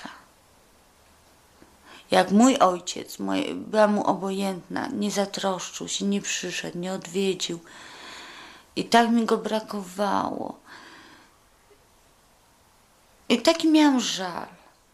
Jak mój ojciec, była mu obojętna, nie zatroszczył się, nie przyszedł, nie odwiedził. I tak mi go brakowało. I taki miałam żal,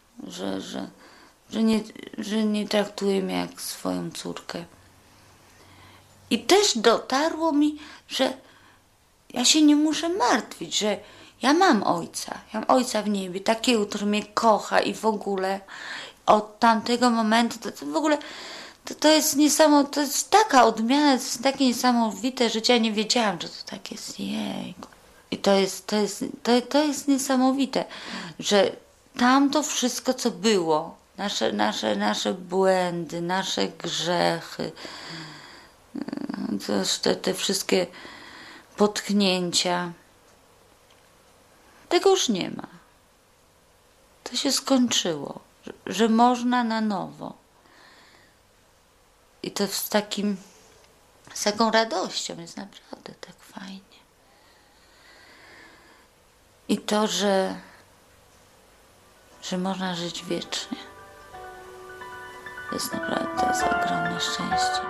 że nie traktuje mnie jak swoją córkę. I też dotarło mi, że ja się nie muszę martwić, że ja mam ojca. Ja mam ojca w niebie, takiego, który mnie kocha i w ogóle od tamtego momentu to w ogóle to jest niesamowite, to jest taka odmiana, to jest takie niesamowite, że ja nie wiedziałam, że to tak jest. Jejku. I to jest niesamowite, że tamto wszystko, co było, nasze błędy, nasze grzechy, te wszystkie potknięcia, tego już nie ma. To się skończyło, że można na nowo. I to z taką radością jest naprawdę tak fajnie. I to, że można żyć wiecznie, to jest naprawdę ogromne szczęście.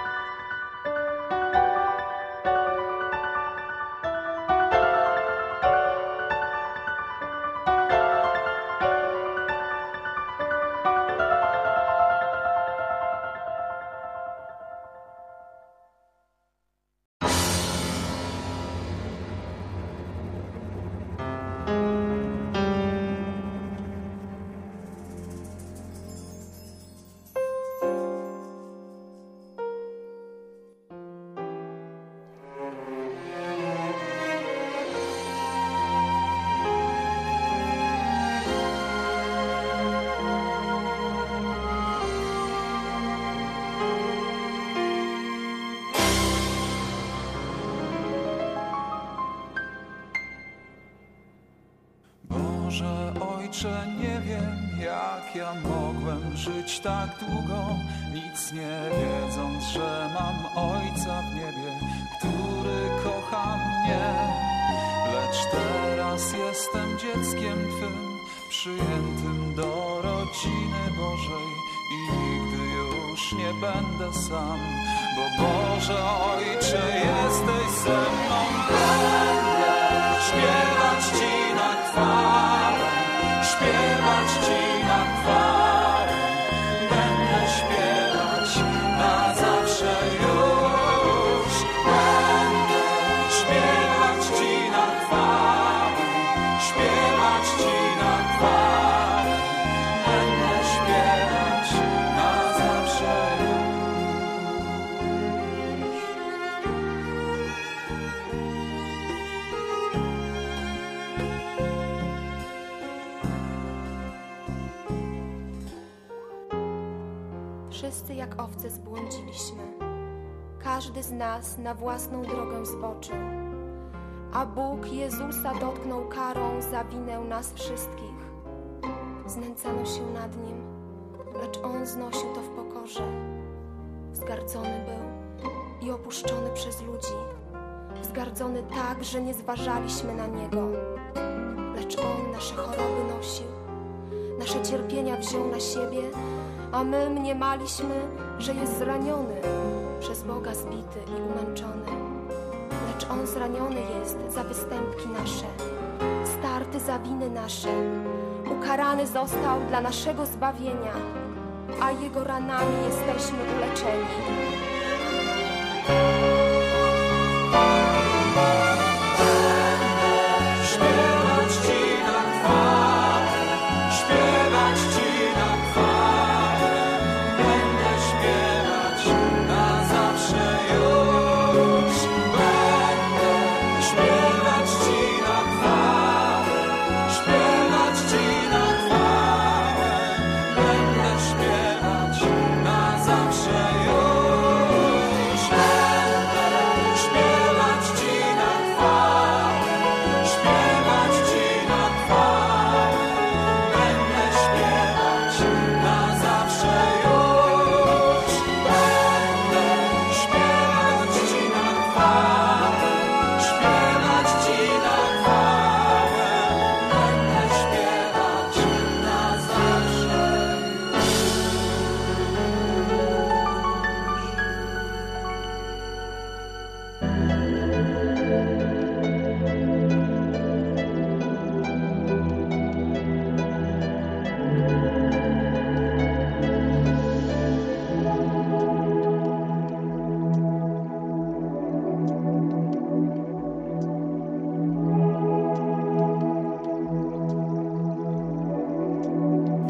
Boże Ojcze, nie wiem, jak ja mogłem żyć tak długo, nic nie wiedząc, że mam Ojca w niebie, który kocha mnie. Lecz teraz jestem dzieckiem Twym, przyjętym do rodziny Bożej i nigdy już nie będę sam, bo Boże Ojcze, jesteś ze mną. Będę śpiewać Ci na chwałę, śpiewać Ci na chwałę, będę śpiewać na zawsze już. Będę śpiewać Ci na chwałę, śpiewać Ci na chwałę, będę śpiewać na zawsze już. Wszyscy jak owce zbłądziliśmy, każdy z nas na własną drogę zboczył, a Bóg Jezusa dotknął karą za winę nas wszystkich. Znęcano się nad Nim, lecz On znosił to w pokorze. Wzgardzony był i opuszczony przez ludzi, wzgardzony tak, że nie zważaliśmy na Niego, lecz On nasze choroby nosił, nasze cierpienia wziął na siebie, a my mniemaliśmy, że jest zraniony, przez Boga zbity i umęczony. Lecz On zraniony jest za występki nasze, starty za winy nasze, ukarany został dla naszego zbawienia, a Jego ranami jesteśmy uleczeni. Śpiewać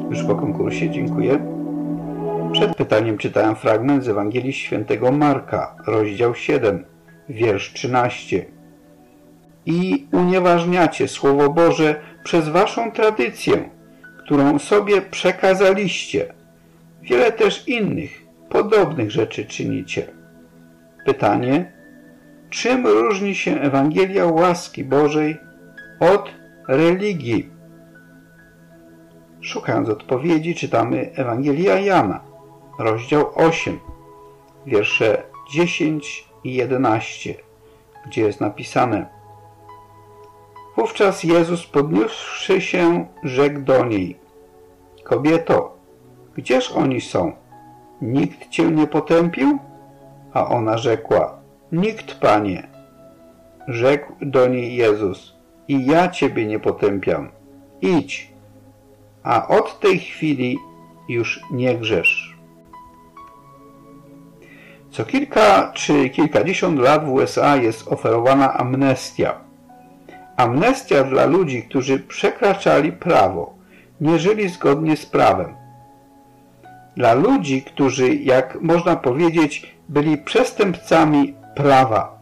Już po konkursie, dziękuję. Przed pytaniem czytałem fragment z Ewangelii Świętego Marka, rozdział 7, wiersz 13. I unieważniacie Słowo Boże przez waszą tradycję, którą sobie przekazaliście. Wiele też innych, podobnych rzeczy czynicie. Pytanie: czym różni się Ewangelia łaski Bożej od religii? Szukając odpowiedzi, czytamy Ewangelia Jana, rozdział 8, wiersze 10 i 11, gdzie jest napisane: Wówczas Jezus, podniósłszy się, rzekł do niej: Kobieto, gdzież oni są? Nikt cię nie potępił? A ona rzekła: Nikt, Panie. Rzekł do niej Jezus: I ja ciebie nie potępiam. Idź, a od tej chwili już nie grzesz. Co kilka czy kilkadziesiąt lat w USA jest oferowana amnestia. Amnestia dla ludzi, którzy przekraczali prawo, nie żyli zgodnie z prawem. Dla ludzi, którzy, jak można powiedzieć, byli przestępcami prawa.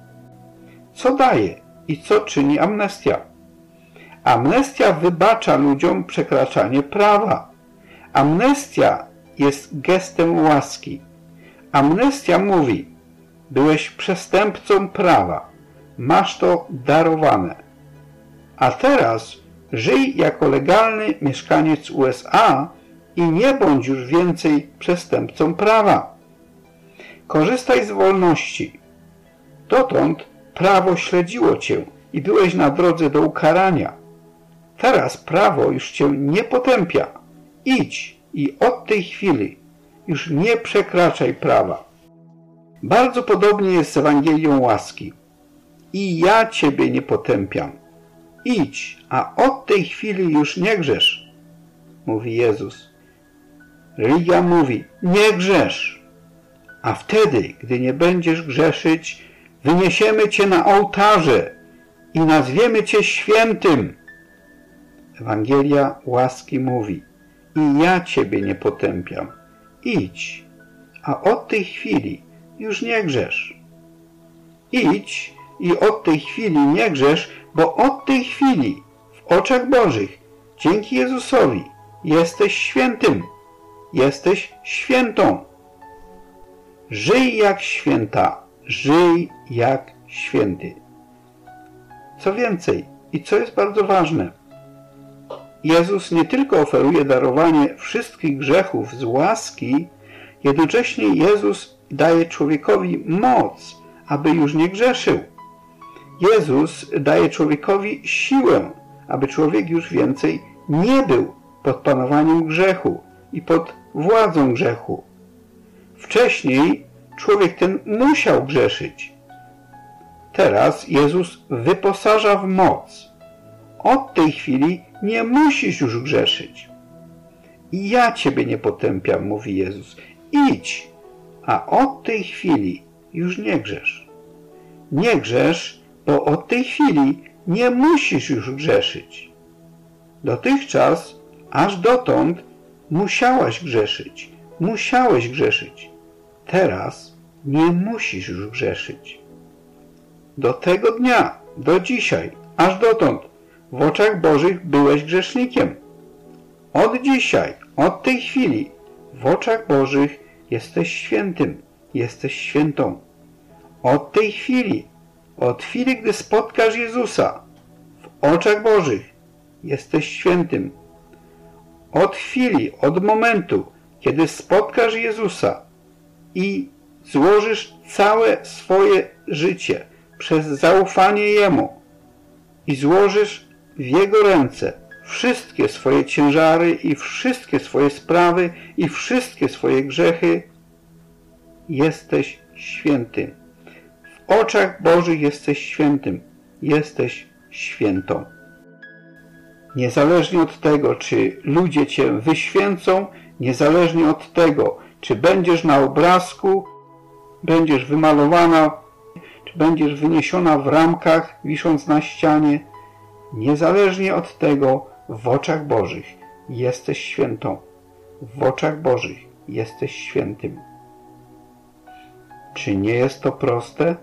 Co daje i co czyni amnestia? Amnestia wybacza ludziom przekraczanie prawa. Amnestia jest gestem łaski. Amnestia mówi: byłeś przestępcą prawa, masz to darowane. A teraz żyj jako legalny mieszkaniec USA i nie bądź już więcej przestępcą prawa. Korzystaj z wolności. Dotąd prawo śledziło cię i byłeś na drodze do ukarania. Teraz prawo już cię nie potępia. Idź i od tej chwili już nie przekraczaj prawa. Bardzo podobnie jest z Ewangelią łaski. I ja ciebie nie potępiam. Idź, a od tej chwili już nie grzesz, mówi Jezus. Religia mówi: nie grzesz. A wtedy, gdy nie będziesz grzeszyć, wyniesiemy cię na ołtarze i nazwiemy cię świętym. Ewangelia łaski mówi: i ja ciebie nie potępiam. Idź, a od tej chwili już nie grzesz. Idź i od tej chwili nie grzesz, bo od tej chwili w oczach Bożych, dzięki Jezusowi, jesteś świętym. Jesteś świętą. Żyj jak święta. Żyj jak święty. Co więcej i co jest bardzo ważne, Jezus nie tylko oferuje darowanie wszystkich grzechów z łaski, jednocześnie Jezus daje człowiekowi moc, aby już nie grzeszył. Jezus daje człowiekowi siłę, aby człowiek już więcej nie był pod panowaniem grzechu i pod władzą grzechu. Wcześniej człowiek ten musiał grzeszyć. Teraz Jezus wyposaża w moc. Od tej chwili nie musisz już grzeszyć. I ja ciebie nie potępiam, mówi Jezus. Idź, a od tej chwili już nie grzesz. Nie grzesz, bo od tej chwili nie musisz już grzeszyć. Dotychczas, aż dotąd, musiałaś grzeszyć. Musiałeś grzeszyć. Teraz nie musisz już grzeszyć. Do tego dnia, do dzisiaj, aż dotąd, w oczach Bożych byłeś grzesznikiem. Od dzisiaj, od tej chwili, w oczach Bożych jesteś świętym, jesteś świętą. Od tej chwili, od chwili, gdy spotkasz Jezusa, w oczach Bożych jesteś świętym. Od chwili, od momentu, kiedy spotkasz Jezusa i złożysz całe swoje życie przez zaufanie Jemu i złożysz w Jego ręce wszystkie swoje ciężary i wszystkie swoje sprawy i wszystkie swoje grzechy, jesteś święty. W oczach Bożych jesteś świętym. Jesteś świętą. Niezależnie od tego, czy ludzie cię wyświęcą, niezależnie od tego, czy będziesz na obrazku, będziesz wymalowana, czy będziesz wyniesiona w ramkach, wisząc na ścianie, niezależnie od tego, w oczach Bożych jesteś świętą. W oczach Bożych jesteś świętym. Czy nie jest to proste?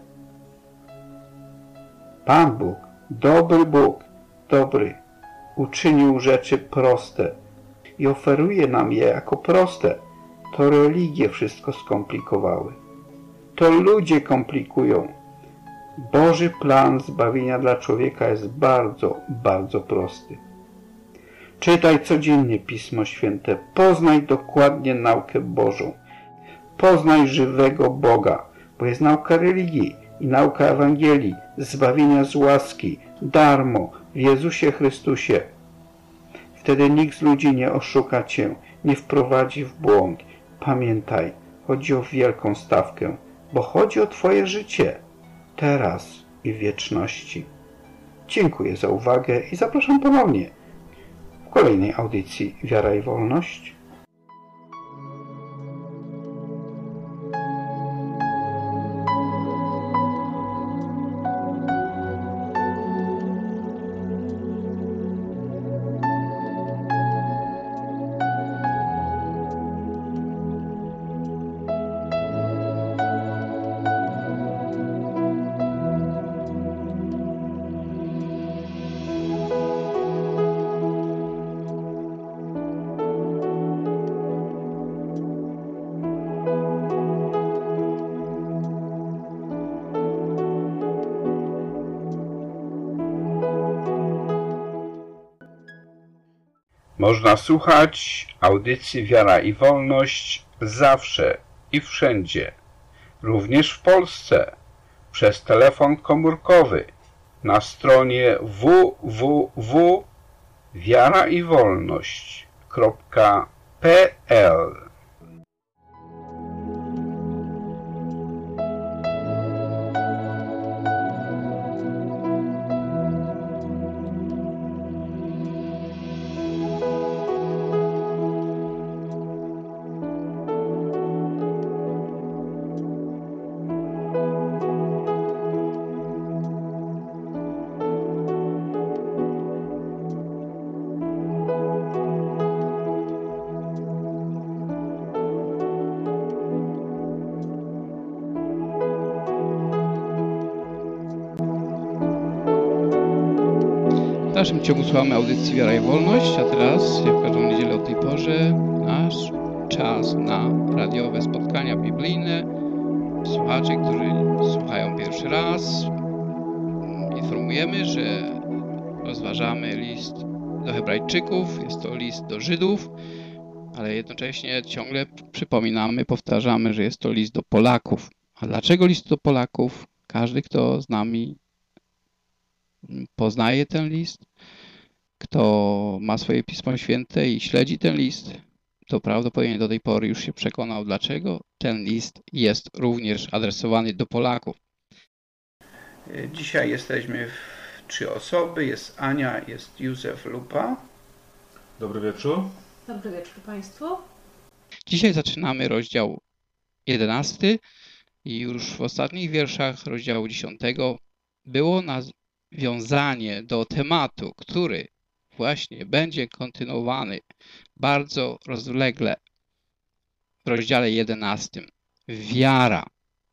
Pan Bóg, dobry, uczynił rzeczy proste i oferuje nam je jako proste. To religie wszystko skomplikowały. To ludzie komplikują. Boży plan zbawienia dla człowieka jest bardzo prosty. Czytaj codziennie Pismo Święte, poznaj dokładnie naukę Bożą. Poznaj żywego Boga, bo jest nauka religii i nauka Ewangelii, zbawienia z łaski, darmo, w Jezusie Chrystusie. Wtedy nikt z ludzi nie oszuka cię, nie wprowadzi w błąd. Pamiętaj, chodzi o wielką stawkę, bo chodzi o twoje życie, teraz i w wieczności. Dziękuję za uwagę i zapraszam ponownie w kolejnej audycji Wiara i Wolność. Można słuchać audycji Wiara i Wolność zawsze i wszędzie, również w Polsce, przez telefon komórkowy na stronie www.wiaraiwolność.pl. W dalszym ciągu słuchamy audycji Wiara i Wolność, a teraz, jak każdą niedzielę o tej porze, nasz czas na radiowe spotkania biblijne. Słuchacze, którzy słuchają pierwszy raz, informujemy, że rozważamy list do Hebrajczyków, jest to list do Żydów, ale jednocześnie ciągle przypominamy, powtarzamy, że jest to list do Polaków. A dlaczego list do Polaków? Każdy, kto z nami poznaje ten list, kto ma swoje Pismo Święte i śledzi ten list, to prawdopodobnie do tej pory już się przekonał, dlaczego ten list jest również adresowany do Polaków. Dzisiaj jesteśmy w 3 osoby. Jest Ania, jest Józef Lupa. Dobry wieczór. Dobry wieczór Państwu. Dzisiaj zaczynamy rozdział 11 i już w ostatnich wierszach rozdziału 10 było nawiązanie do tematu, który właśnie będzie kontynuowany bardzo rozlegle w rozdziale 11. Wiara.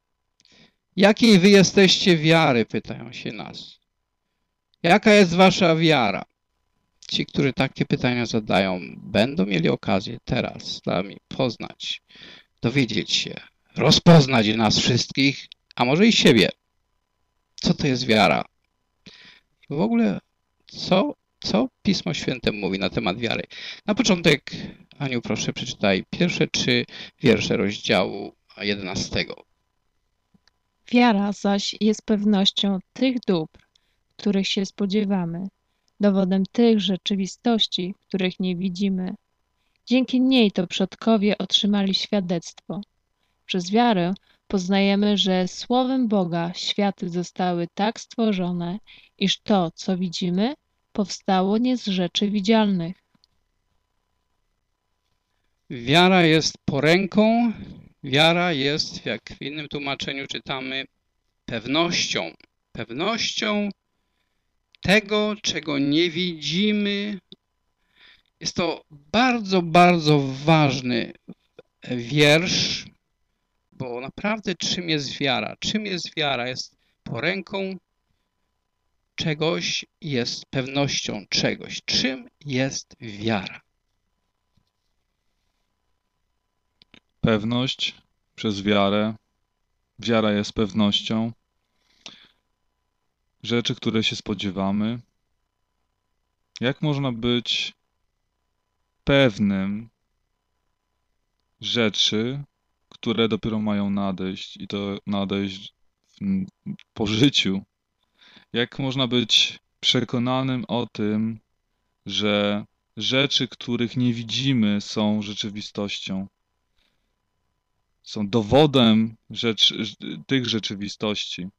Jakiej wy jesteście wiary? Pytają się nas. Jaka jest wasza wiara? Ci, którzy takie pytania zadają, będą mieli okazję teraz z nami poznać, dowiedzieć się, rozpoznać nas wszystkich, a może i siebie. Co to jest wiara? I w ogóle, co Pismo Święte mówi na temat wiary? Na początek, Aniu, proszę, przeczytaj pierwsze 3 wiersze rozdziału 11. Wiara zaś jest pewnością tych dóbr, których się spodziewamy, dowodem tych rzeczywistości, których nie widzimy. Dzięki niej to przodkowie otrzymali świadectwo. Przez wiarę poznajemy, że słowem Boga światy zostały tak stworzone, iż to, co widzimy, powstało nie z rzeczy widzialnych. Wiara jest poręką, wiara jest, jak w innym tłumaczeniu czytamy, pewnością. Pewnością tego, czego nie widzimy Jest to bardzo, bardzo ważny wiersz, bo naprawdę czym jest wiara? Czym jest wiara? Jest poręką czegoś, jest pewnością czegoś. Czym jest wiara? Pewność przez wiarę. Wiara jest pewnością. Rzeczy, które się spodziewamy. Jak można być pewnym rzeczy, które dopiero mają nadejść i to nadejść po życiu? Jak można być przekonanym o tym, że rzeczy, których nie widzimy, są rzeczywistością? Są dowodem tych rzeczywistości.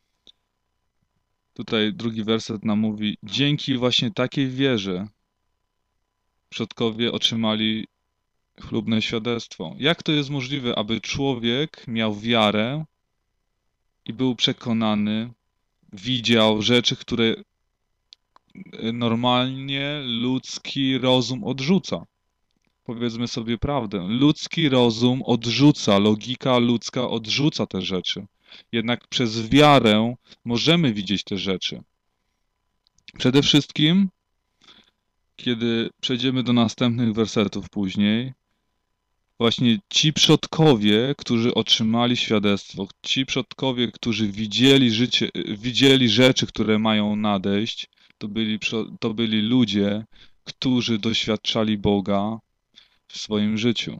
Tutaj drugi werset nam mówi: dzięki właśnie takiej wierze przodkowie otrzymali chlubne świadectwo. Jak to jest możliwe, aby człowiek miał wiarę i był przekonany, widział rzeczy, które normalnie ludzki rozum odrzuca? Powiedzmy sobie prawdę. Ludzki rozum odrzuca, logika ludzka odrzuca te rzeczy. Jednak przez wiarę możemy widzieć te rzeczy. Przede wszystkim, kiedy przejdziemy do następnych wersetów później, właśnie ci przodkowie, którzy otrzymali świadectwo, ci przodkowie, którzy widzieli rzeczy, które mają nadejść, to byli ludzie, którzy doświadczali Boga w swoim życiu.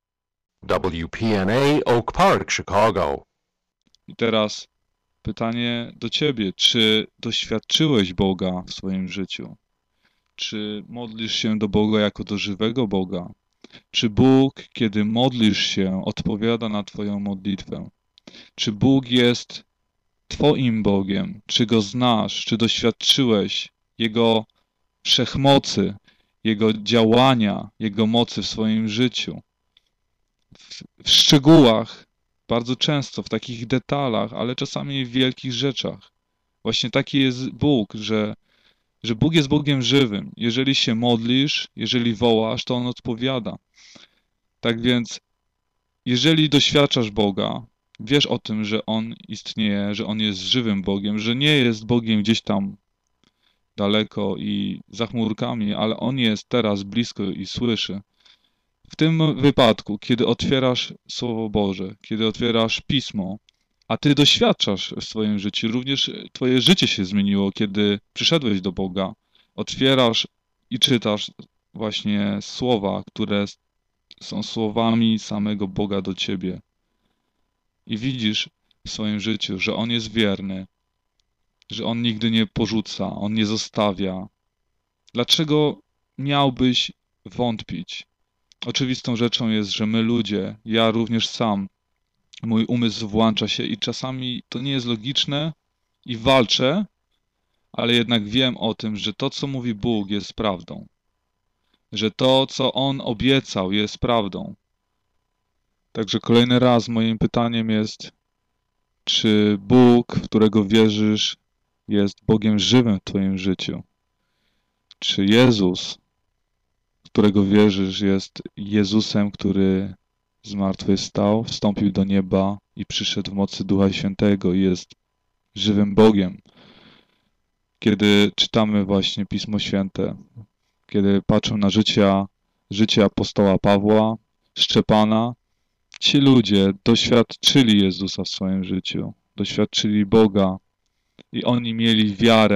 WPNA Oak Park, Chicago. I teraz pytanie do ciebie, czy doświadczyłeś Boga w swoim życiu? Czy modlisz się do Boga jako do żywego Boga? Czy Bóg, kiedy modlisz się, odpowiada na twoją modlitwę? Czy Bóg jest twoim Bogiem? Czy Go znasz? Czy doświadczyłeś Jego wszechmocy, Jego działania, Jego mocy w swoim życiu? W szczegółach, bardzo często, w takich detalach, ale czasami w wielkich rzeczach. Właśnie taki jest Bóg, że Bóg jest Bogiem żywym. Jeżeli się modlisz, jeżeli wołasz, to On odpowiada. Tak więc, jeżeli doświadczasz Boga, wiesz o tym, że On istnieje, że On jest żywym Bogiem, że nie jest Bogiem gdzieś tam daleko i za chmurkami, ale On jest teraz blisko i słyszy. W tym wypadku, kiedy otwierasz Słowo Boże, kiedy otwierasz Pismo, a ty doświadczasz w swoim życiu, również twoje życie się zmieniło, kiedy przyszedłeś do Boga, otwierasz i czytasz właśnie słowa, które są słowami samego Boga do ciebie. I widzisz w swoim życiu, że On jest wierny, że On nigdy nie porzuca, On nie zostawia. Dlaczego miałbyś wątpić? Oczywistą rzeczą jest, że my ludzie, ja również sam, mój umysł włącza się i czasami to nie jest logiczne i walczę, ale jednak wiem o tym, że to, co mówi Bóg, jest prawdą. Że to, co On obiecał, jest prawdą. Także kolejny raz moim pytaniem jest, czy Bóg, w którego wierzysz, jest Bogiem żywym w twoim życiu? Czy Jezus, w którego wierzysz, jest Jezusem, który zmartwychwstał, wstąpił do nieba i przyszedł w mocy Ducha Świętego i jest żywym Bogiem? Kiedy czytamy właśnie Pismo Święte, kiedy patrzę na życie apostoła Pawła, Szczepana, ci ludzie doświadczyli Jezusa w swoim życiu, doświadczyli Boga i oni mieli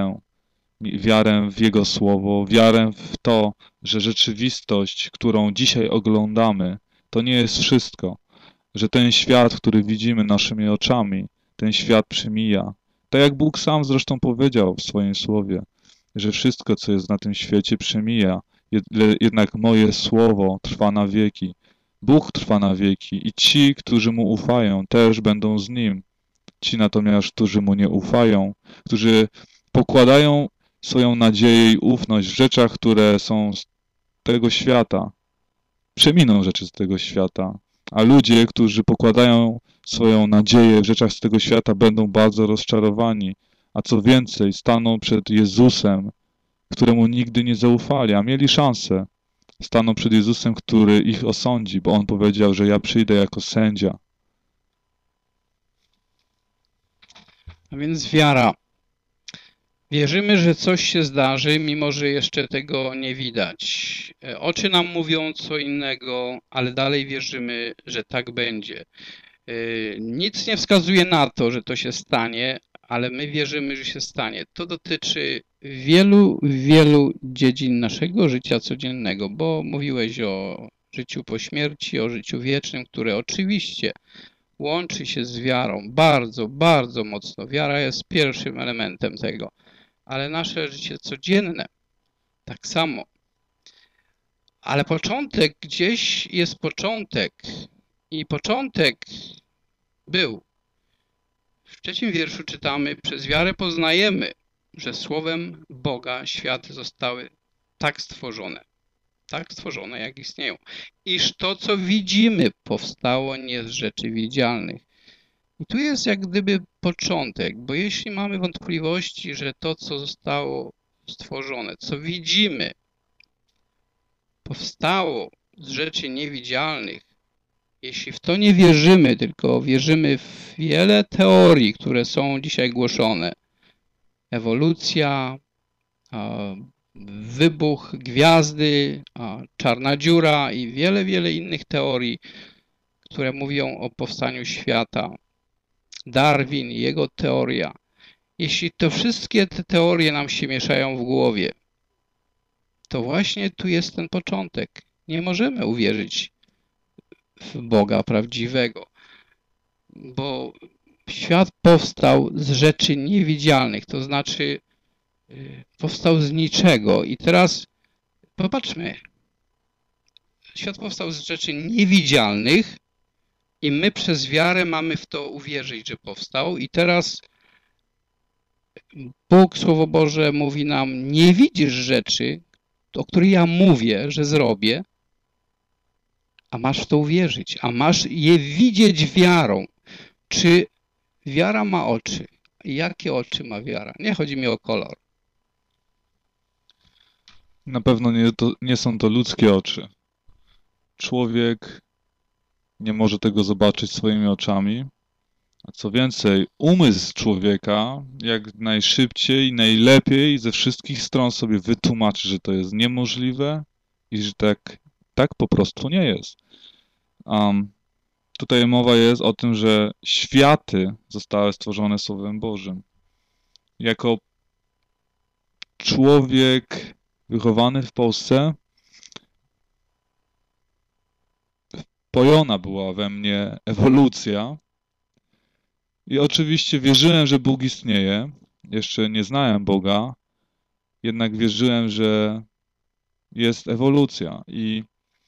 wiarę w Jego Słowo, wiarę w to, że rzeczywistość, którą dzisiaj oglądamy, to nie jest wszystko, że ten świat, który widzimy naszymi oczami, ten świat przemija. Tak jak Bóg sam zresztą powiedział w swoim Słowie, że wszystko, co jest na tym świecie, przemija, jednak moje Słowo trwa na wieki. Bóg trwa na wieki i ci, którzy Mu ufają, też będą z Nim. Ci natomiast, którzy Mu nie ufają, którzy pokładają swoją nadzieję i ufność w rzeczach, które są z tego świata, przeminą rzeczy z tego świata. A ludzie, którzy pokładają swoją nadzieję w rzeczach z tego świata, będą bardzo rozczarowani. A co więcej, staną przed Jezusem, któremu nigdy nie zaufali, a mieli szansę. staną przed Jezusem, który ich osądzi, bo On powiedział, że ja przyjdę jako sędzia. A więc wiara. Wierzymy, że coś się zdarzy, mimo że jeszcze tego nie widać. Oczy nam mówią co innego, ale dalej wierzymy, że tak będzie. Nic nie wskazuje na to, że to się stanie, ale my wierzymy, że się stanie. To dotyczy wielu dziedzin naszego życia codziennego, bo mówiłeś o życiu po śmierci, o życiu wiecznym, które oczywiście łączy się z wiarą bardzo, bardzo mocno. Wiara jest pierwszym elementem tego, ale nasze życie codzienne tak samo. Ale początek, gdzieś jest początek i początek był. W 3 wierszu czytamy: przez wiarę poznajemy, że słowem Boga światy zostały tak stworzone, jak istnieją, iż to, co widzimy, powstało nie z rzeczy widzialnych. I tu jest jak gdyby początek, bo jeśli mamy wątpliwości, że to, co zostało stworzone, co widzimy, powstało z rzeczy niewidzialnych, jeśli w to nie wierzymy, tylko wierzymy w wiele teorii, które są dzisiaj głoszone, ewolucja, wybuch gwiazdy, czarna dziura i wiele innych teorii, które mówią o powstaniu świata, Darwin i jego teoria. Jeśli to wszystkie te teorie nam się mieszają w głowie, to właśnie tu jest ten początek. Nie możemy uwierzyć w Boga prawdziwego, bo świat powstał z rzeczy niewidzialnych, to znaczy powstał z niczego. I teraz popatrzmy, świat powstał z rzeczy niewidzialnych i my przez wiarę mamy w to uwierzyć, że powstał. I teraz Bóg, Słowo Boże mówi nam: nie widzisz rzeczy, o których ja mówię, że zrobię, a masz w to uwierzyć, a masz je widzieć wiarą. Czy wiara ma oczy? Jakie oczy ma wiara? Nie chodzi mi o kolor. Na pewno nie są to ludzkie oczy. Człowiek nie może tego zobaczyć swoimi oczami. A co więcej, umysł człowieka jak najszybciej, najlepiej ze wszystkich stron sobie wytłumaczy, że to jest niemożliwe i że tak po prostu nie jest. Tutaj mowa jest o tym, że światy zostały stworzone Słowem Bożym. Jako człowiek wychowany w Polsce, wpojona była we mnie ewolucja i oczywiście wierzyłem, że Bóg istnieje. Jeszcze nie znałem Boga, jednak wierzyłem, że jest ewolucja. I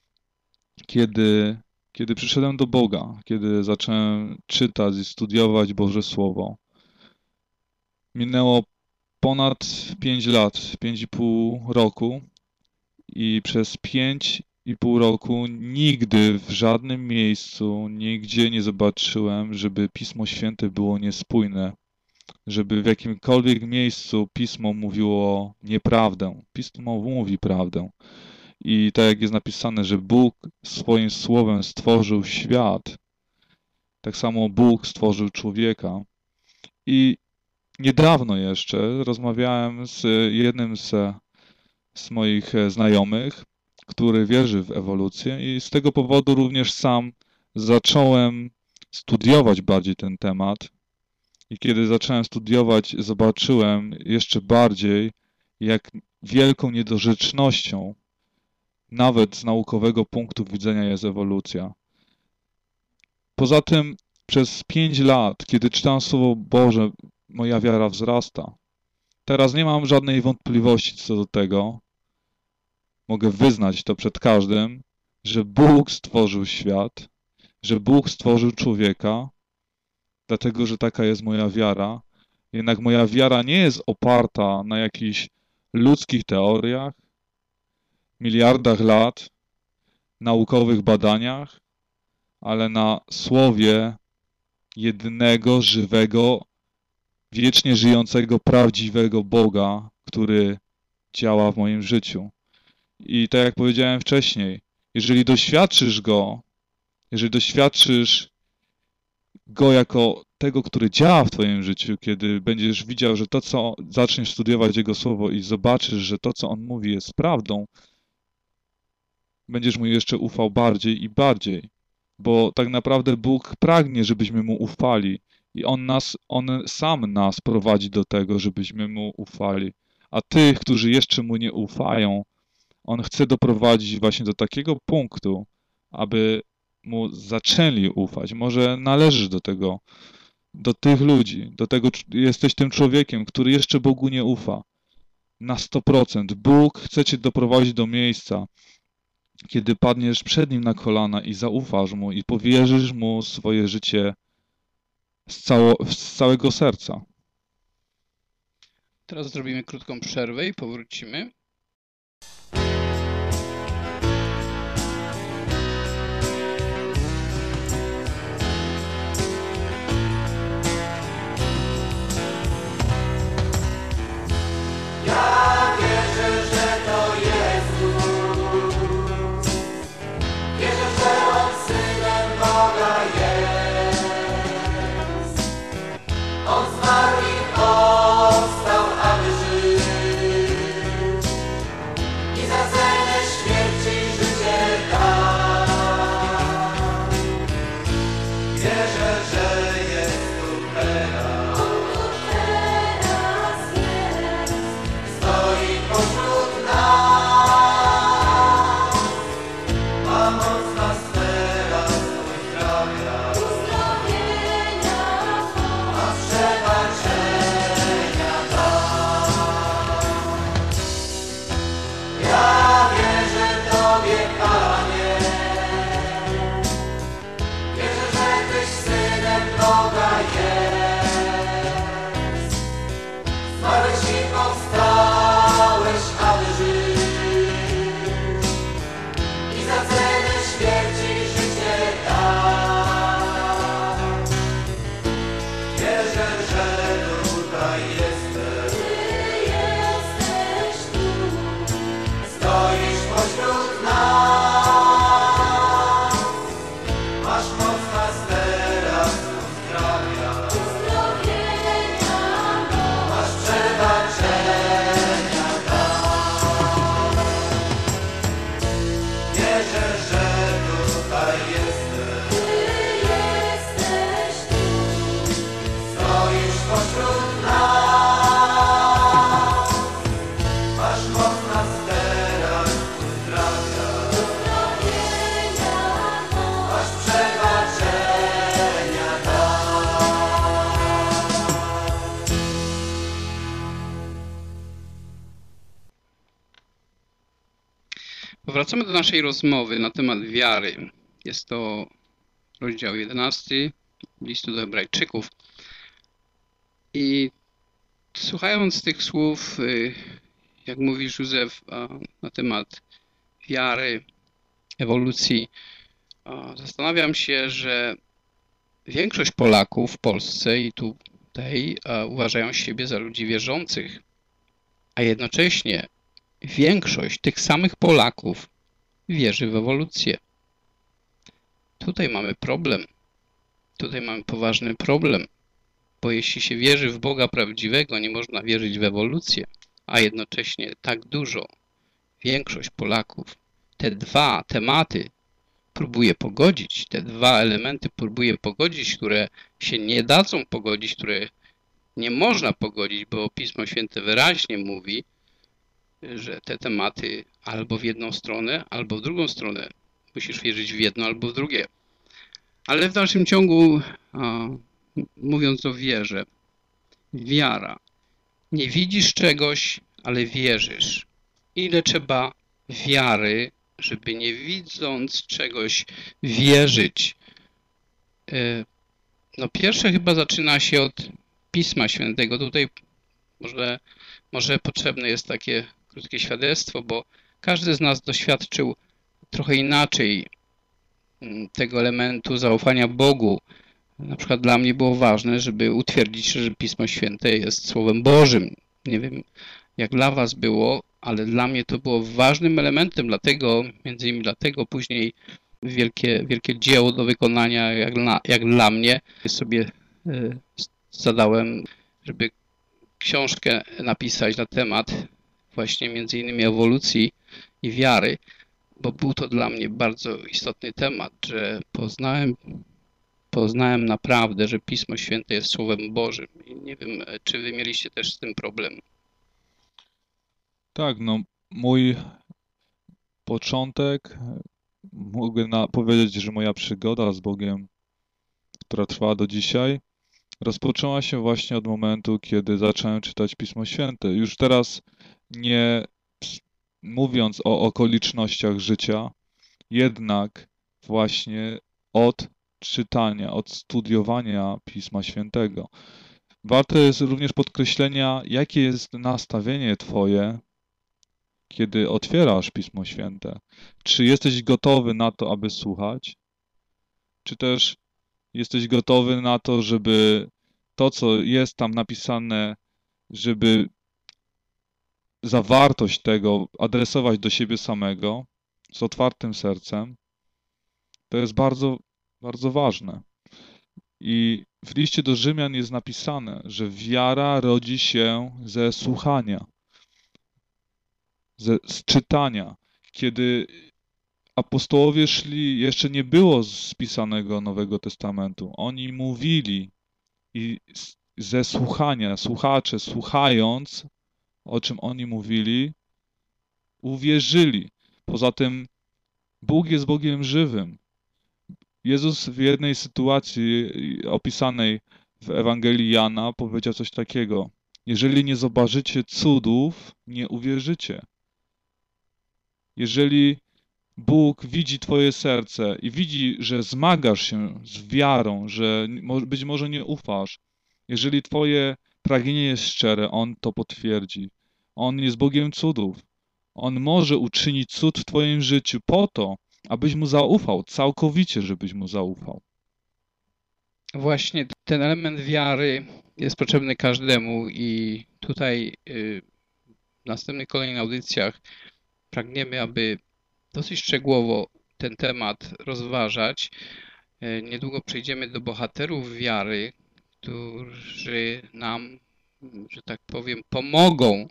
kiedy przyszedłem do Boga, kiedy zacząłem czytać i studiować Boże Słowo, minęło ponad 5 lat, 5,5 roku i przez 5,5 roku nigdy w żadnym miejscu, nigdzie nie zobaczyłem, żeby Pismo Święte było niespójne, żeby w jakimkolwiek miejscu Pismo mówiło nieprawdę. Pismo mówi prawdę. I tak jak jest napisane, że Bóg swoim słowem stworzył świat, tak samo Bóg stworzył człowieka. I niedawno jeszcze rozmawiałem z jednym z moich znajomych, który wierzy w ewolucję i z tego powodu również sam zacząłem studiować bardziej ten temat. I kiedy zacząłem studiować, zobaczyłem jeszcze bardziej, jak wielką niedorzecznością nawet z naukowego punktu widzenia jest ewolucja. Poza tym przez 5 lat, kiedy czytam Słowo Boże, moja wiara wzrasta. Teraz nie mam żadnej wątpliwości co do tego. Mogę wyznać to przed każdym, że Bóg stworzył świat, że Bóg stworzył człowieka, dlatego, że taka jest moja wiara. Jednak moja wiara nie jest oparta na jakichś ludzkich teoriach, miliardach lat, naukowych badaniach, ale na słowie jedynego, żywego, wiecznie żyjącego, prawdziwego Boga, który działa w moim życiu. I tak jak powiedziałem wcześniej, jeżeli doświadczysz Go jako tego, który działa w twoim życiu, kiedy będziesz widział, że to, co zaczniesz studiować Jego Słowo i zobaczysz, że to, co On mówi, jest prawdą, będziesz Mu jeszcze ufał bardziej i bardziej. Bo tak naprawdę Bóg pragnie, żebyśmy Mu ufali. I On sam nas prowadzi do tego, żebyśmy Mu ufali. A tych, którzy jeszcze Mu nie ufają, On chce doprowadzić właśnie do takiego punktu, aby Mu zaczęli ufać. Może należysz do tych ludzi, jesteś tym człowiekiem, który jeszcze Bogu nie ufa. Na 100%. Bóg chce cię doprowadzić do miejsca, kiedy padniesz przed Nim na kolana i zaufasz Mu i powierzysz Mu swoje życie z całego serca. Teraz zrobimy krótką przerwę i powrócimy. Ja wierzę, że to Jezus. Wierzę, że On Synem Boga jest. On zmarł i powstał, aby żyć. I za cenę śmierci życie dał. Wierzę, że jest tu teraz. Stoi pośród nas, ma moc nas teraz uzdrawia, a przebaczenia da. Ja wierzę Tobie, Panie, wierzę, że Tyś Synem Boga jest. Zmarłeś i powstałeś, aby żyć. I za cenę śmierci życie dać. Wierzę, że tutaj jesteś. Ty jesteś tu. Stoisz pośród nas. Masz moc nas teraz uzdrawia. Masz przebaczenia dać. Wierzę, że tutaj jesteś. Ty jesteś tu. Stoisz pośród nas. Masz moc nas teraz uzdrawia. Masz przebaczenia dać. Powracamy do naszej rozmowy na temat wiary. Jest to rozdział 11 listu do Hebrajczyków. I słuchając tych słów, jak mówi Józef na temat wiary, ewolucji, zastanawiam się, że większość Polaków w Polsce i tutaj uważają siebie za ludzi wierzących, a jednocześnie większość tych samych Polaków wierzy w ewolucję. Tutaj mamy problem. Tutaj mamy poważny problem, bo jeśli się wierzy w Boga prawdziwego, nie można wierzyć w ewolucję, a jednocześnie tak dużo, większość Polaków, te dwa tematy próbuje pogodzić, te dwa elementy próbuje pogodzić, które się nie dadzą pogodzić, które nie można pogodzić, bo Pismo Święte wyraźnie mówi, że te tematy albo w jedną stronę, albo w drugą stronę. Musisz wierzyć w jedno albo w drugie. Ale w dalszym ciągu, mówiąc o wierze, wiara. Nie widzisz czegoś, ale wierzysz. Ile trzeba wiary, żeby nie widząc czegoś wierzyć? No pierwsze chyba zaczyna się od Pisma Świętego. Tutaj może potrzebne jest takie krótkie świadectwo, bo każdy z nas doświadczył trochę inaczej tego elementu zaufania Bogu. Na przykład dla mnie było ważne, żeby utwierdzić się, że Pismo Święte jest Słowem Bożym. Nie wiem, jak dla was było, ale dla mnie to było ważnym elementem, między innymi dlatego później wielkie dzieło do wykonania, jak dla mnie, sobie zadałem, żeby książkę napisać na temat właśnie między innymi ewolucji i wiary, bo był to dla mnie bardzo istotny temat, że poznałem naprawdę, że Pismo Święte jest Słowem Bożym. I nie wiem, czy wy mieliście też z tym problem. Tak, no mój początek, mogę powiedzieć, że moja przygoda z Bogiem, która trwa do dzisiaj, rozpoczęła się właśnie od momentu, kiedy zacząłem czytać Pismo Święte. Już teraz nie mówiąc o okolicznościach życia, jednak właśnie od czytania, od studiowania Pisma Świętego. Warte jest również podkreślenia, jakie jest nastawienie Twoje, kiedy otwierasz Pismo Święte. Czy jesteś gotowy na to, aby słuchać? Czy też jesteś gotowy na to, żeby to, co jest tam napisane, żeby zawartość tego adresować do siebie samego z otwartym sercem? To jest bardzo, bardzo ważne. I w liście do Rzymian jest napisane, że wiara rodzi się ze słuchania, z czytania. Kiedy apostołowie szli, jeszcze nie było spisanego Nowego Testamentu. Oni mówili i ze słuchania, słuchacze słuchając, o czym oni mówili, uwierzyli. Poza tym Bóg jest Bogiem żywym. Jezus w jednej sytuacji opisanej w Ewangelii Jana powiedział coś takiego: jeżeli nie zobaczycie cudów, nie uwierzycie. Jeżeli Bóg widzi Twoje serce i widzi, że zmagasz się z wiarą, że być może nie ufasz, jeżeli Twoje pragnienie jest szczere, On to potwierdzi. On jest Bogiem cudów. On może uczynić cud w Twoim życiu po to, abyś Mu zaufał, całkowicie, żebyś Mu zaufał. Właśnie ten element wiary jest potrzebny każdemu i tutaj w następnych kolejnych audycjach pragniemy, aby dosyć szczegółowo ten temat rozważać. Niedługo przejdziemy do bohaterów wiary, którzy nam, że tak powiem, pomogą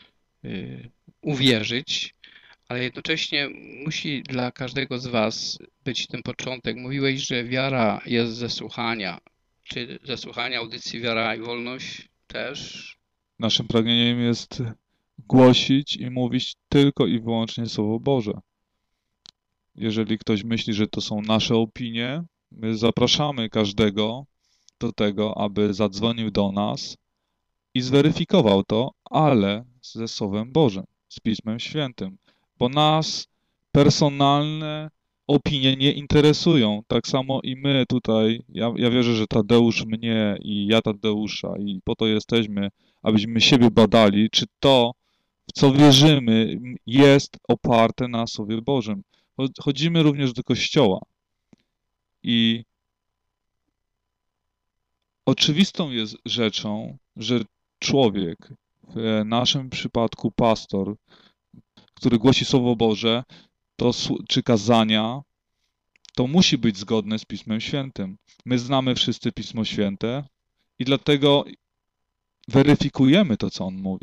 uwierzyć, ale jednocześnie musi dla każdego z was być ten początek. Mówiłeś, że wiara jest ze słuchania. Czy ze słuchania audycji Wiara i Wolność też? Naszym pragnieniem jest głosić i mówić tylko i wyłącznie Słowo Boże. Jeżeli ktoś myśli, że to są nasze opinie, my zapraszamy każdego do tego, aby zadzwonił do nas i zweryfikował to, ale ze Słowem Bożym, z Pismem Świętym. Bo nas personalne opinie nie interesują. Tak samo i my tutaj, ja wierzę, że Tadeusz mnie i ja Tadeusza i po to jesteśmy, abyśmy siebie badali, czy to, w co wierzymy, jest oparte na Słowie Bożym. Chodzimy również do kościoła i oczywistą jest rzeczą, że człowiek, w naszym przypadku pastor, który głosi Słowo Boże, czy kazania, to musi być zgodne z Pismem Świętym. My znamy wszyscy Pismo Święte i dlatego weryfikujemy to, co on mówi.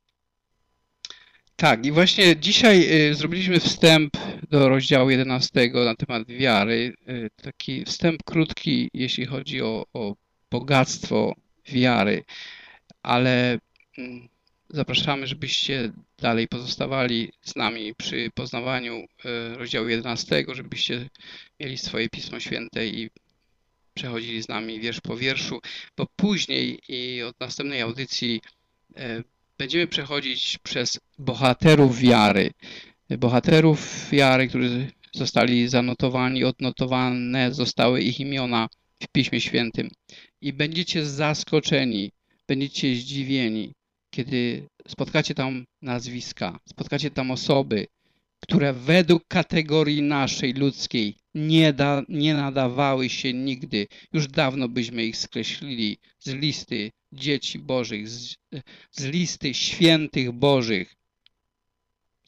Tak, i właśnie dzisiaj zrobiliśmy wstęp do rozdziału 11 na temat wiary. Taki wstęp krótki, jeśli chodzi o bogactwo wiary, ale zapraszamy, żebyście dalej pozostawali z nami przy poznawaniu rozdziału 11, żebyście mieli swoje Pismo Święte i przechodzili z nami wiersz po wierszu, bo później i od następnej audycji będziemy przechodzić przez bohaterów wiary. Bohaterów wiary, którzy zostali zanotowani, odnotowane zostały ich imiona w Piśmie Świętym. I będziecie zaskoczeni, będziecie zdziwieni, kiedy spotkacie tam nazwiska, spotkacie tam osoby, które według kategorii naszej ludzkiej nie nadawały się nigdy. Już dawno byśmy ich skreślili z listy dzieci Bożych, z listy świętych Bożych.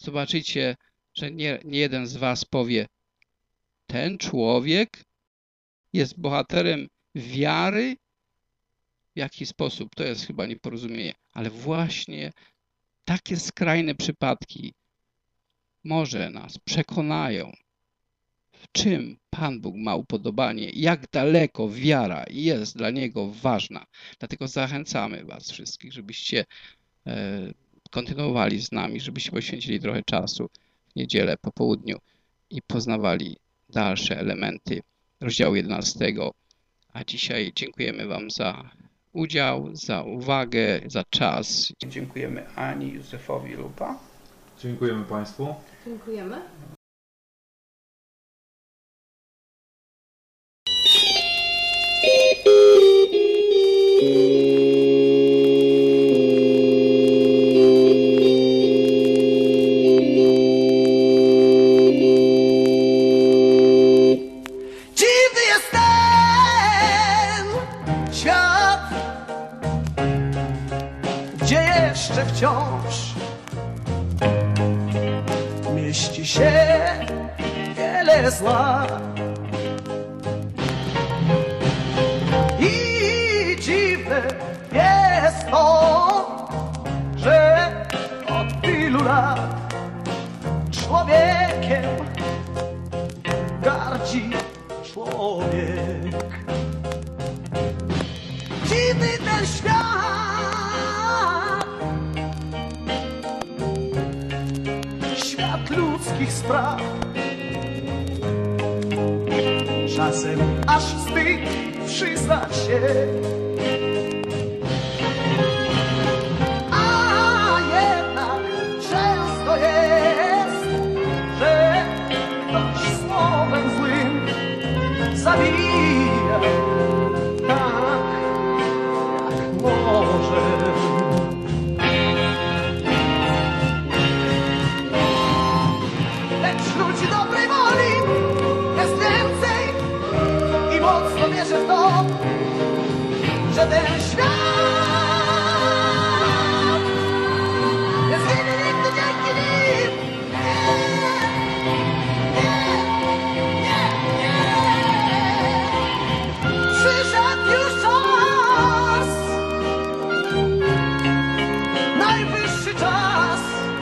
zobaczycie, że nie jeden z was powie, ten człowiek jest bohaterem wiary. W jaki sposób? To jest chyba nieporozumienie. Ale właśnie takie skrajne przypadki może nas przekonają, w czym Pan Bóg ma upodobanie, jak daleko wiara jest dla Niego ważna. Dlatego zachęcamy was wszystkich, żebyście kontynuowali z nami, żebyście poświęcili trochę czasu w niedzielę po południu i poznawali dalsze elementy rozdziału 11. A dzisiaj dziękujemy wam za udział, za uwagę, za czas. Dziękujemy Ani, Józefowi Lupa. Dziękujemy Państwu. Dziękujemy. Dziwny jest ten świat, gdzie jeszcze wciąż mieści się wiele zła. I dziwne jest to, że od tylu lat człowiekiem gardzi człowiek. Dziwny ten świat, świat ludzkich spraw. Czasem aż wstyd przyznać się, a jednak często jest, że ktoś słowem złym zabija tak, jak może. Lecz ludzi dobrej woli jest więcej i mocno wierzę w to, że ten świat jest winny nigdy dzięki nim. Przyszedł już czas, najwyższy czas,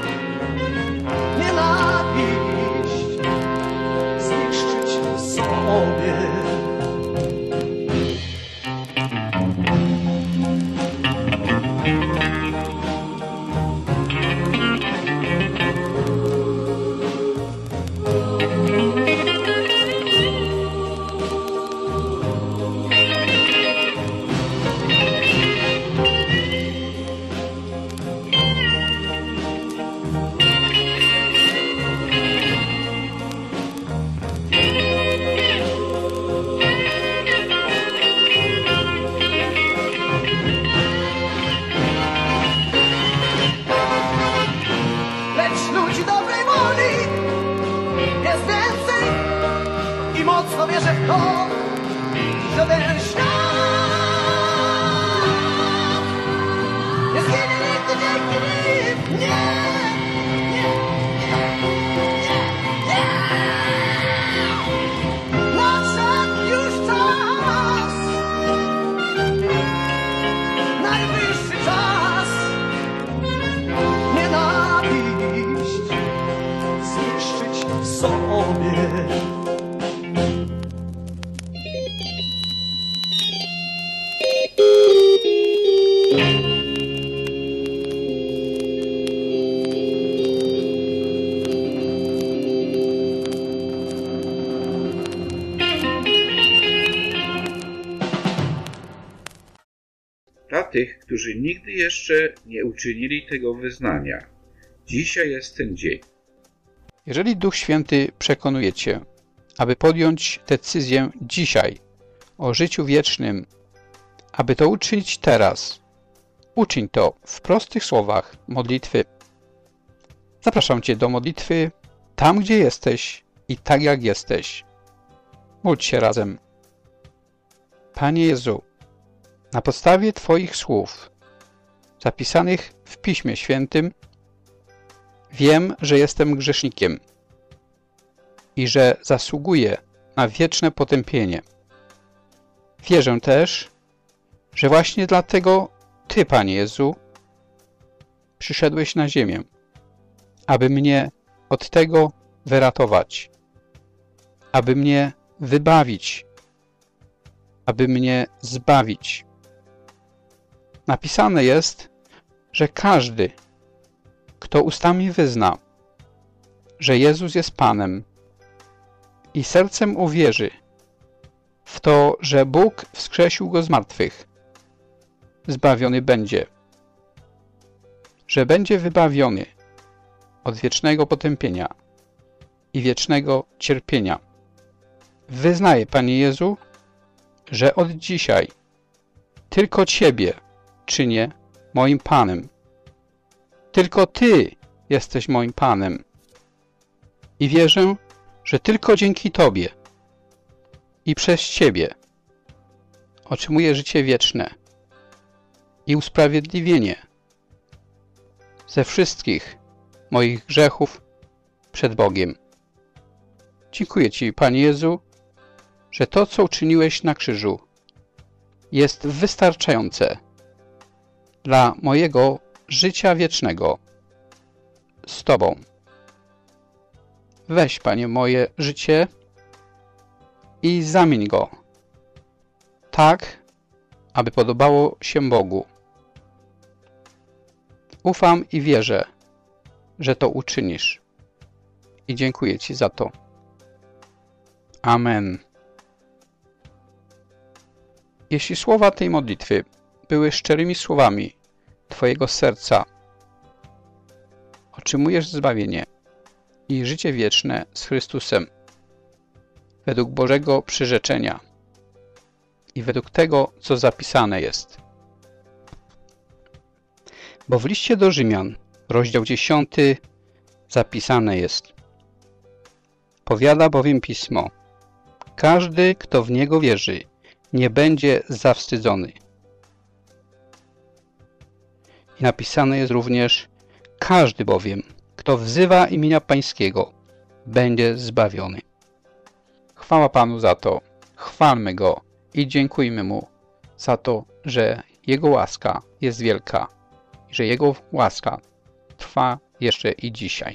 nienawiść zniszczyć sobie. Lecz ludzi dobrej woli jest więcej i mocno wierzę w to, że ten świat jest winny nigdy dzięki nim. Nie, nie, nie. Nadszedł już czas, najwyższy czas, nienawiść zniszczyć sobie. Dla tych, którzy nigdy jeszcze nie uczynili tego wyznania, dzisiaj jest ten dzień. Jeżeli Duch Święty przekonuje Cię, aby podjąć decyzję dzisiaj o życiu wiecznym, aby to uczynić teraz, uczyń to w prostych słowach modlitwy. Zapraszam Cię do modlitwy tam, gdzie jesteś i tak jak jesteś. Módl się razem. Panie Jezu, na podstawie Twoich słów, zapisanych w Piśmie Świętym, Wiem, że jestem grzesznikiem i że zasługuję na wieczne potępienie. Wierzę też, że właśnie dlatego Ty, Panie Jezu, przyszedłeś na ziemię, aby mnie od tego wyratować, aby mnie wybawić, aby mnie zbawić. Napisane jest, że każdy, kto ustami wyzna, że Jezus jest Panem i sercem uwierzy w to, że Bóg wskrzesił Go z martwych, zbawiony będzie, że będzie wybawiony od wiecznego potępienia i wiecznego cierpienia. Wyznaję, Panie Jezu, że od dzisiaj tylko Ciebie czynię moim Panem. Tylko Ty jesteś moim Panem. I wierzę, że tylko dzięki Tobie i przez Ciebie otrzymuję życie wieczne i usprawiedliwienie ze wszystkich moich grzechów przed Bogiem. Dziękuję Ci, Panie Jezu, że to, co uczyniłeś na krzyżu, jest wystarczające dla mojego życia wiecznego z Tobą. Weź, Panie, moje życie i zamień go tak, aby podobało się Bogu. Ufam i wierzę, że to uczynisz. I dziękuję Ci za to. Amen. Jeśli słowa tej modlitwy były szczerymi słowami Twojego serca, otrzymujesz zbawienie i życie wieczne z Chrystusem według Bożego przyrzeczenia i według tego, co zapisane jest. Bo w liście do Rzymian, rozdział 10, zapisane jest: powiada bowiem Pismo, każdy, kto w Niego wierzy, nie będzie zawstydzony. I napisane jest również: każdy bowiem, kto wzywa imienia Pańskiego, będzie zbawiony. Chwała Panu za to, chwalmy Go i dziękujmy Mu za to, że Jego łaska jest wielka i że Jego łaska trwa jeszcze i dzisiaj.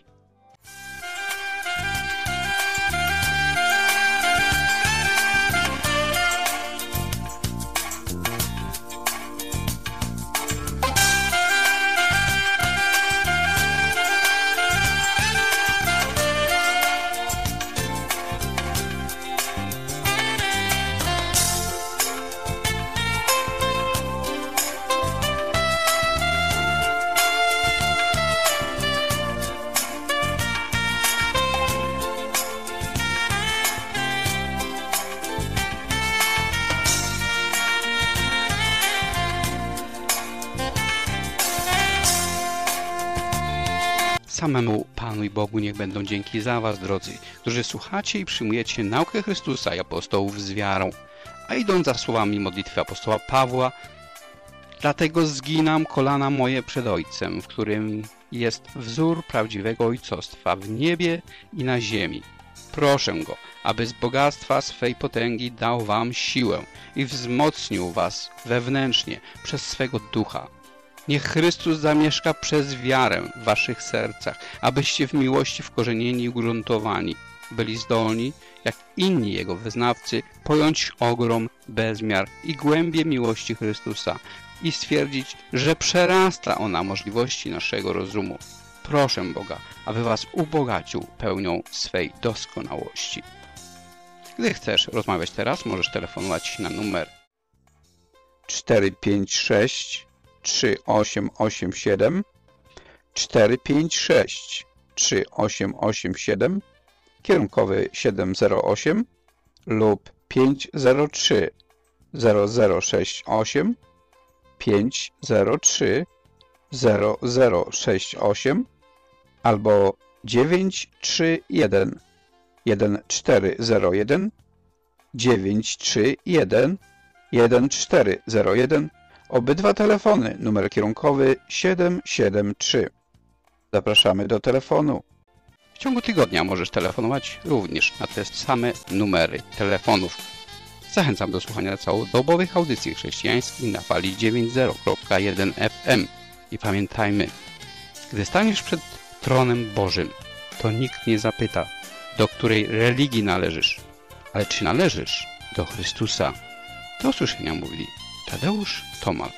Samemu Panu i Bogu niech będą dzięki za Was, drodzy, którzy słuchacie i przyjmujecie naukę Chrystusa i apostołów z wiarą, a idąc za słowami modlitwy apostoła Pawła, dlatego zginam kolana moje przed Ojcem, w którym jest wzór prawdziwego ojcostwa w niebie i na ziemi. Proszę Go, aby z bogactwa swej potęgi dał Wam siłę i wzmocnił Was wewnętrznie przez swego Ducha. Niech Chrystus zamieszka przez wiarę w Waszych sercach, abyście w miłości wkorzenieni i ugruntowani byli zdolni, jak inni Jego wyznawcy, pojąć ogrom, bezmiar i głębię miłości Chrystusa i stwierdzić, że przerasta ona możliwości naszego rozumu. Proszę Boga, aby Was ubogacił pełnią swej doskonałości. Gdy chcesz rozmawiać teraz, możesz telefonować na numer 456 3887 456 3887, kierunkowy 708 lub 503 0068 503 0068 albo 931 1401 931 1401. Obydwa telefony, numer kierunkowy 773. Zapraszamy do telefonu. W ciągu tygodnia możesz telefonować również na te same numery telefonów. Zachęcam do słuchania całodobowych audycji chrześcijańskich na fali 90.1 FM. I pamiętajmy, gdy staniesz przed tronem Bożym, to nikt nie zapyta, do której religii należysz, ale czy należysz do Chrystusa. Do usłyszenia mówili Tadeusz Tomal.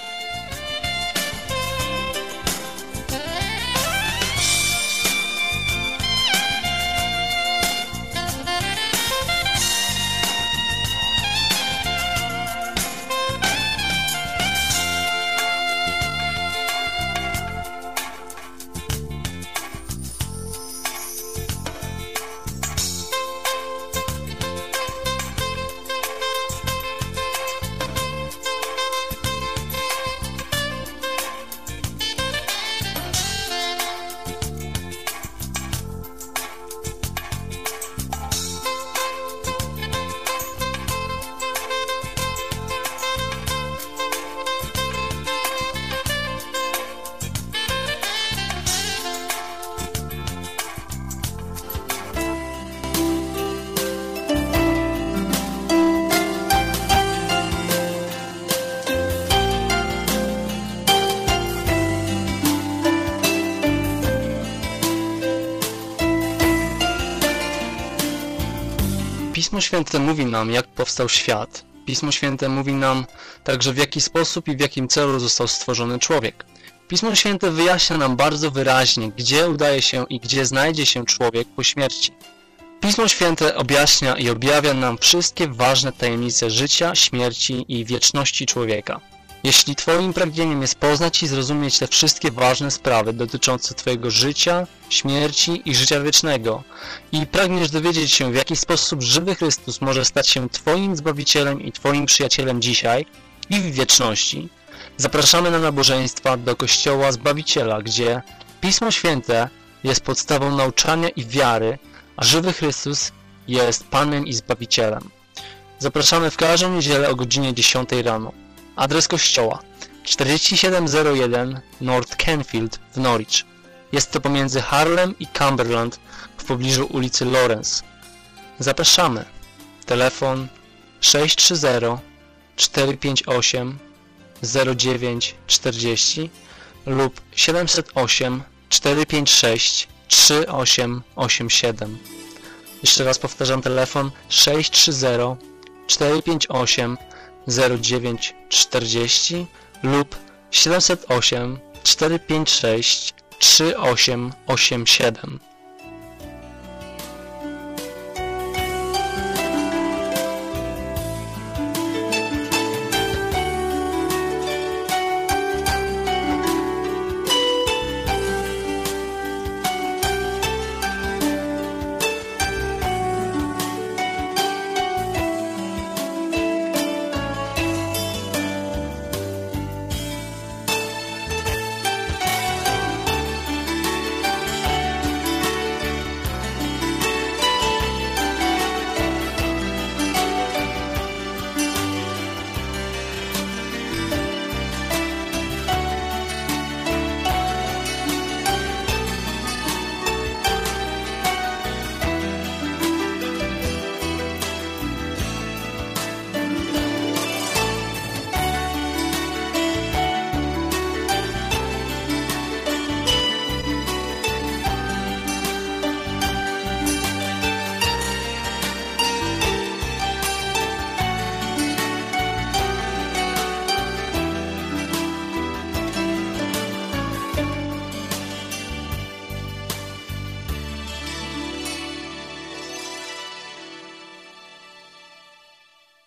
Pismo Święte mówi nam, jak powstał świat. Pismo Święte mówi nam także, w jaki sposób i w jakim celu został stworzony człowiek. Pismo Święte wyjaśnia nam bardzo wyraźnie, gdzie udaje się i gdzie znajdzie się człowiek po śmierci. Pismo Święte objaśnia i objawia nam wszystkie ważne tajemnice życia, śmierci i wieczności człowieka. Jeśli Twoim pragnieniem jest poznać i zrozumieć te wszystkie ważne sprawy dotyczące Twojego życia, śmierci i życia wiecznego i pragniesz dowiedzieć się, w jaki sposób żywy Chrystus może stać się Twoim Zbawicielem i Twoim przyjacielem dzisiaj i w wieczności, zapraszamy na nabożeństwa do Kościoła Zbawiciela, gdzie Pismo Święte jest podstawą nauczania i wiary, a żywy Chrystus jest Panem i Zbawicielem. Zapraszamy w każdą niedzielę o godzinie 10 rano. Adres kościoła 4701 North Canfield w Norwich. Jest to pomiędzy Harlem i Cumberland w pobliżu ulicy Lawrence. Zapraszamy. Telefon 630 458 0940 lub 708 456 3887. Jeszcze raz powtarzam, telefon 630 458 0940 lub 708 456 3887.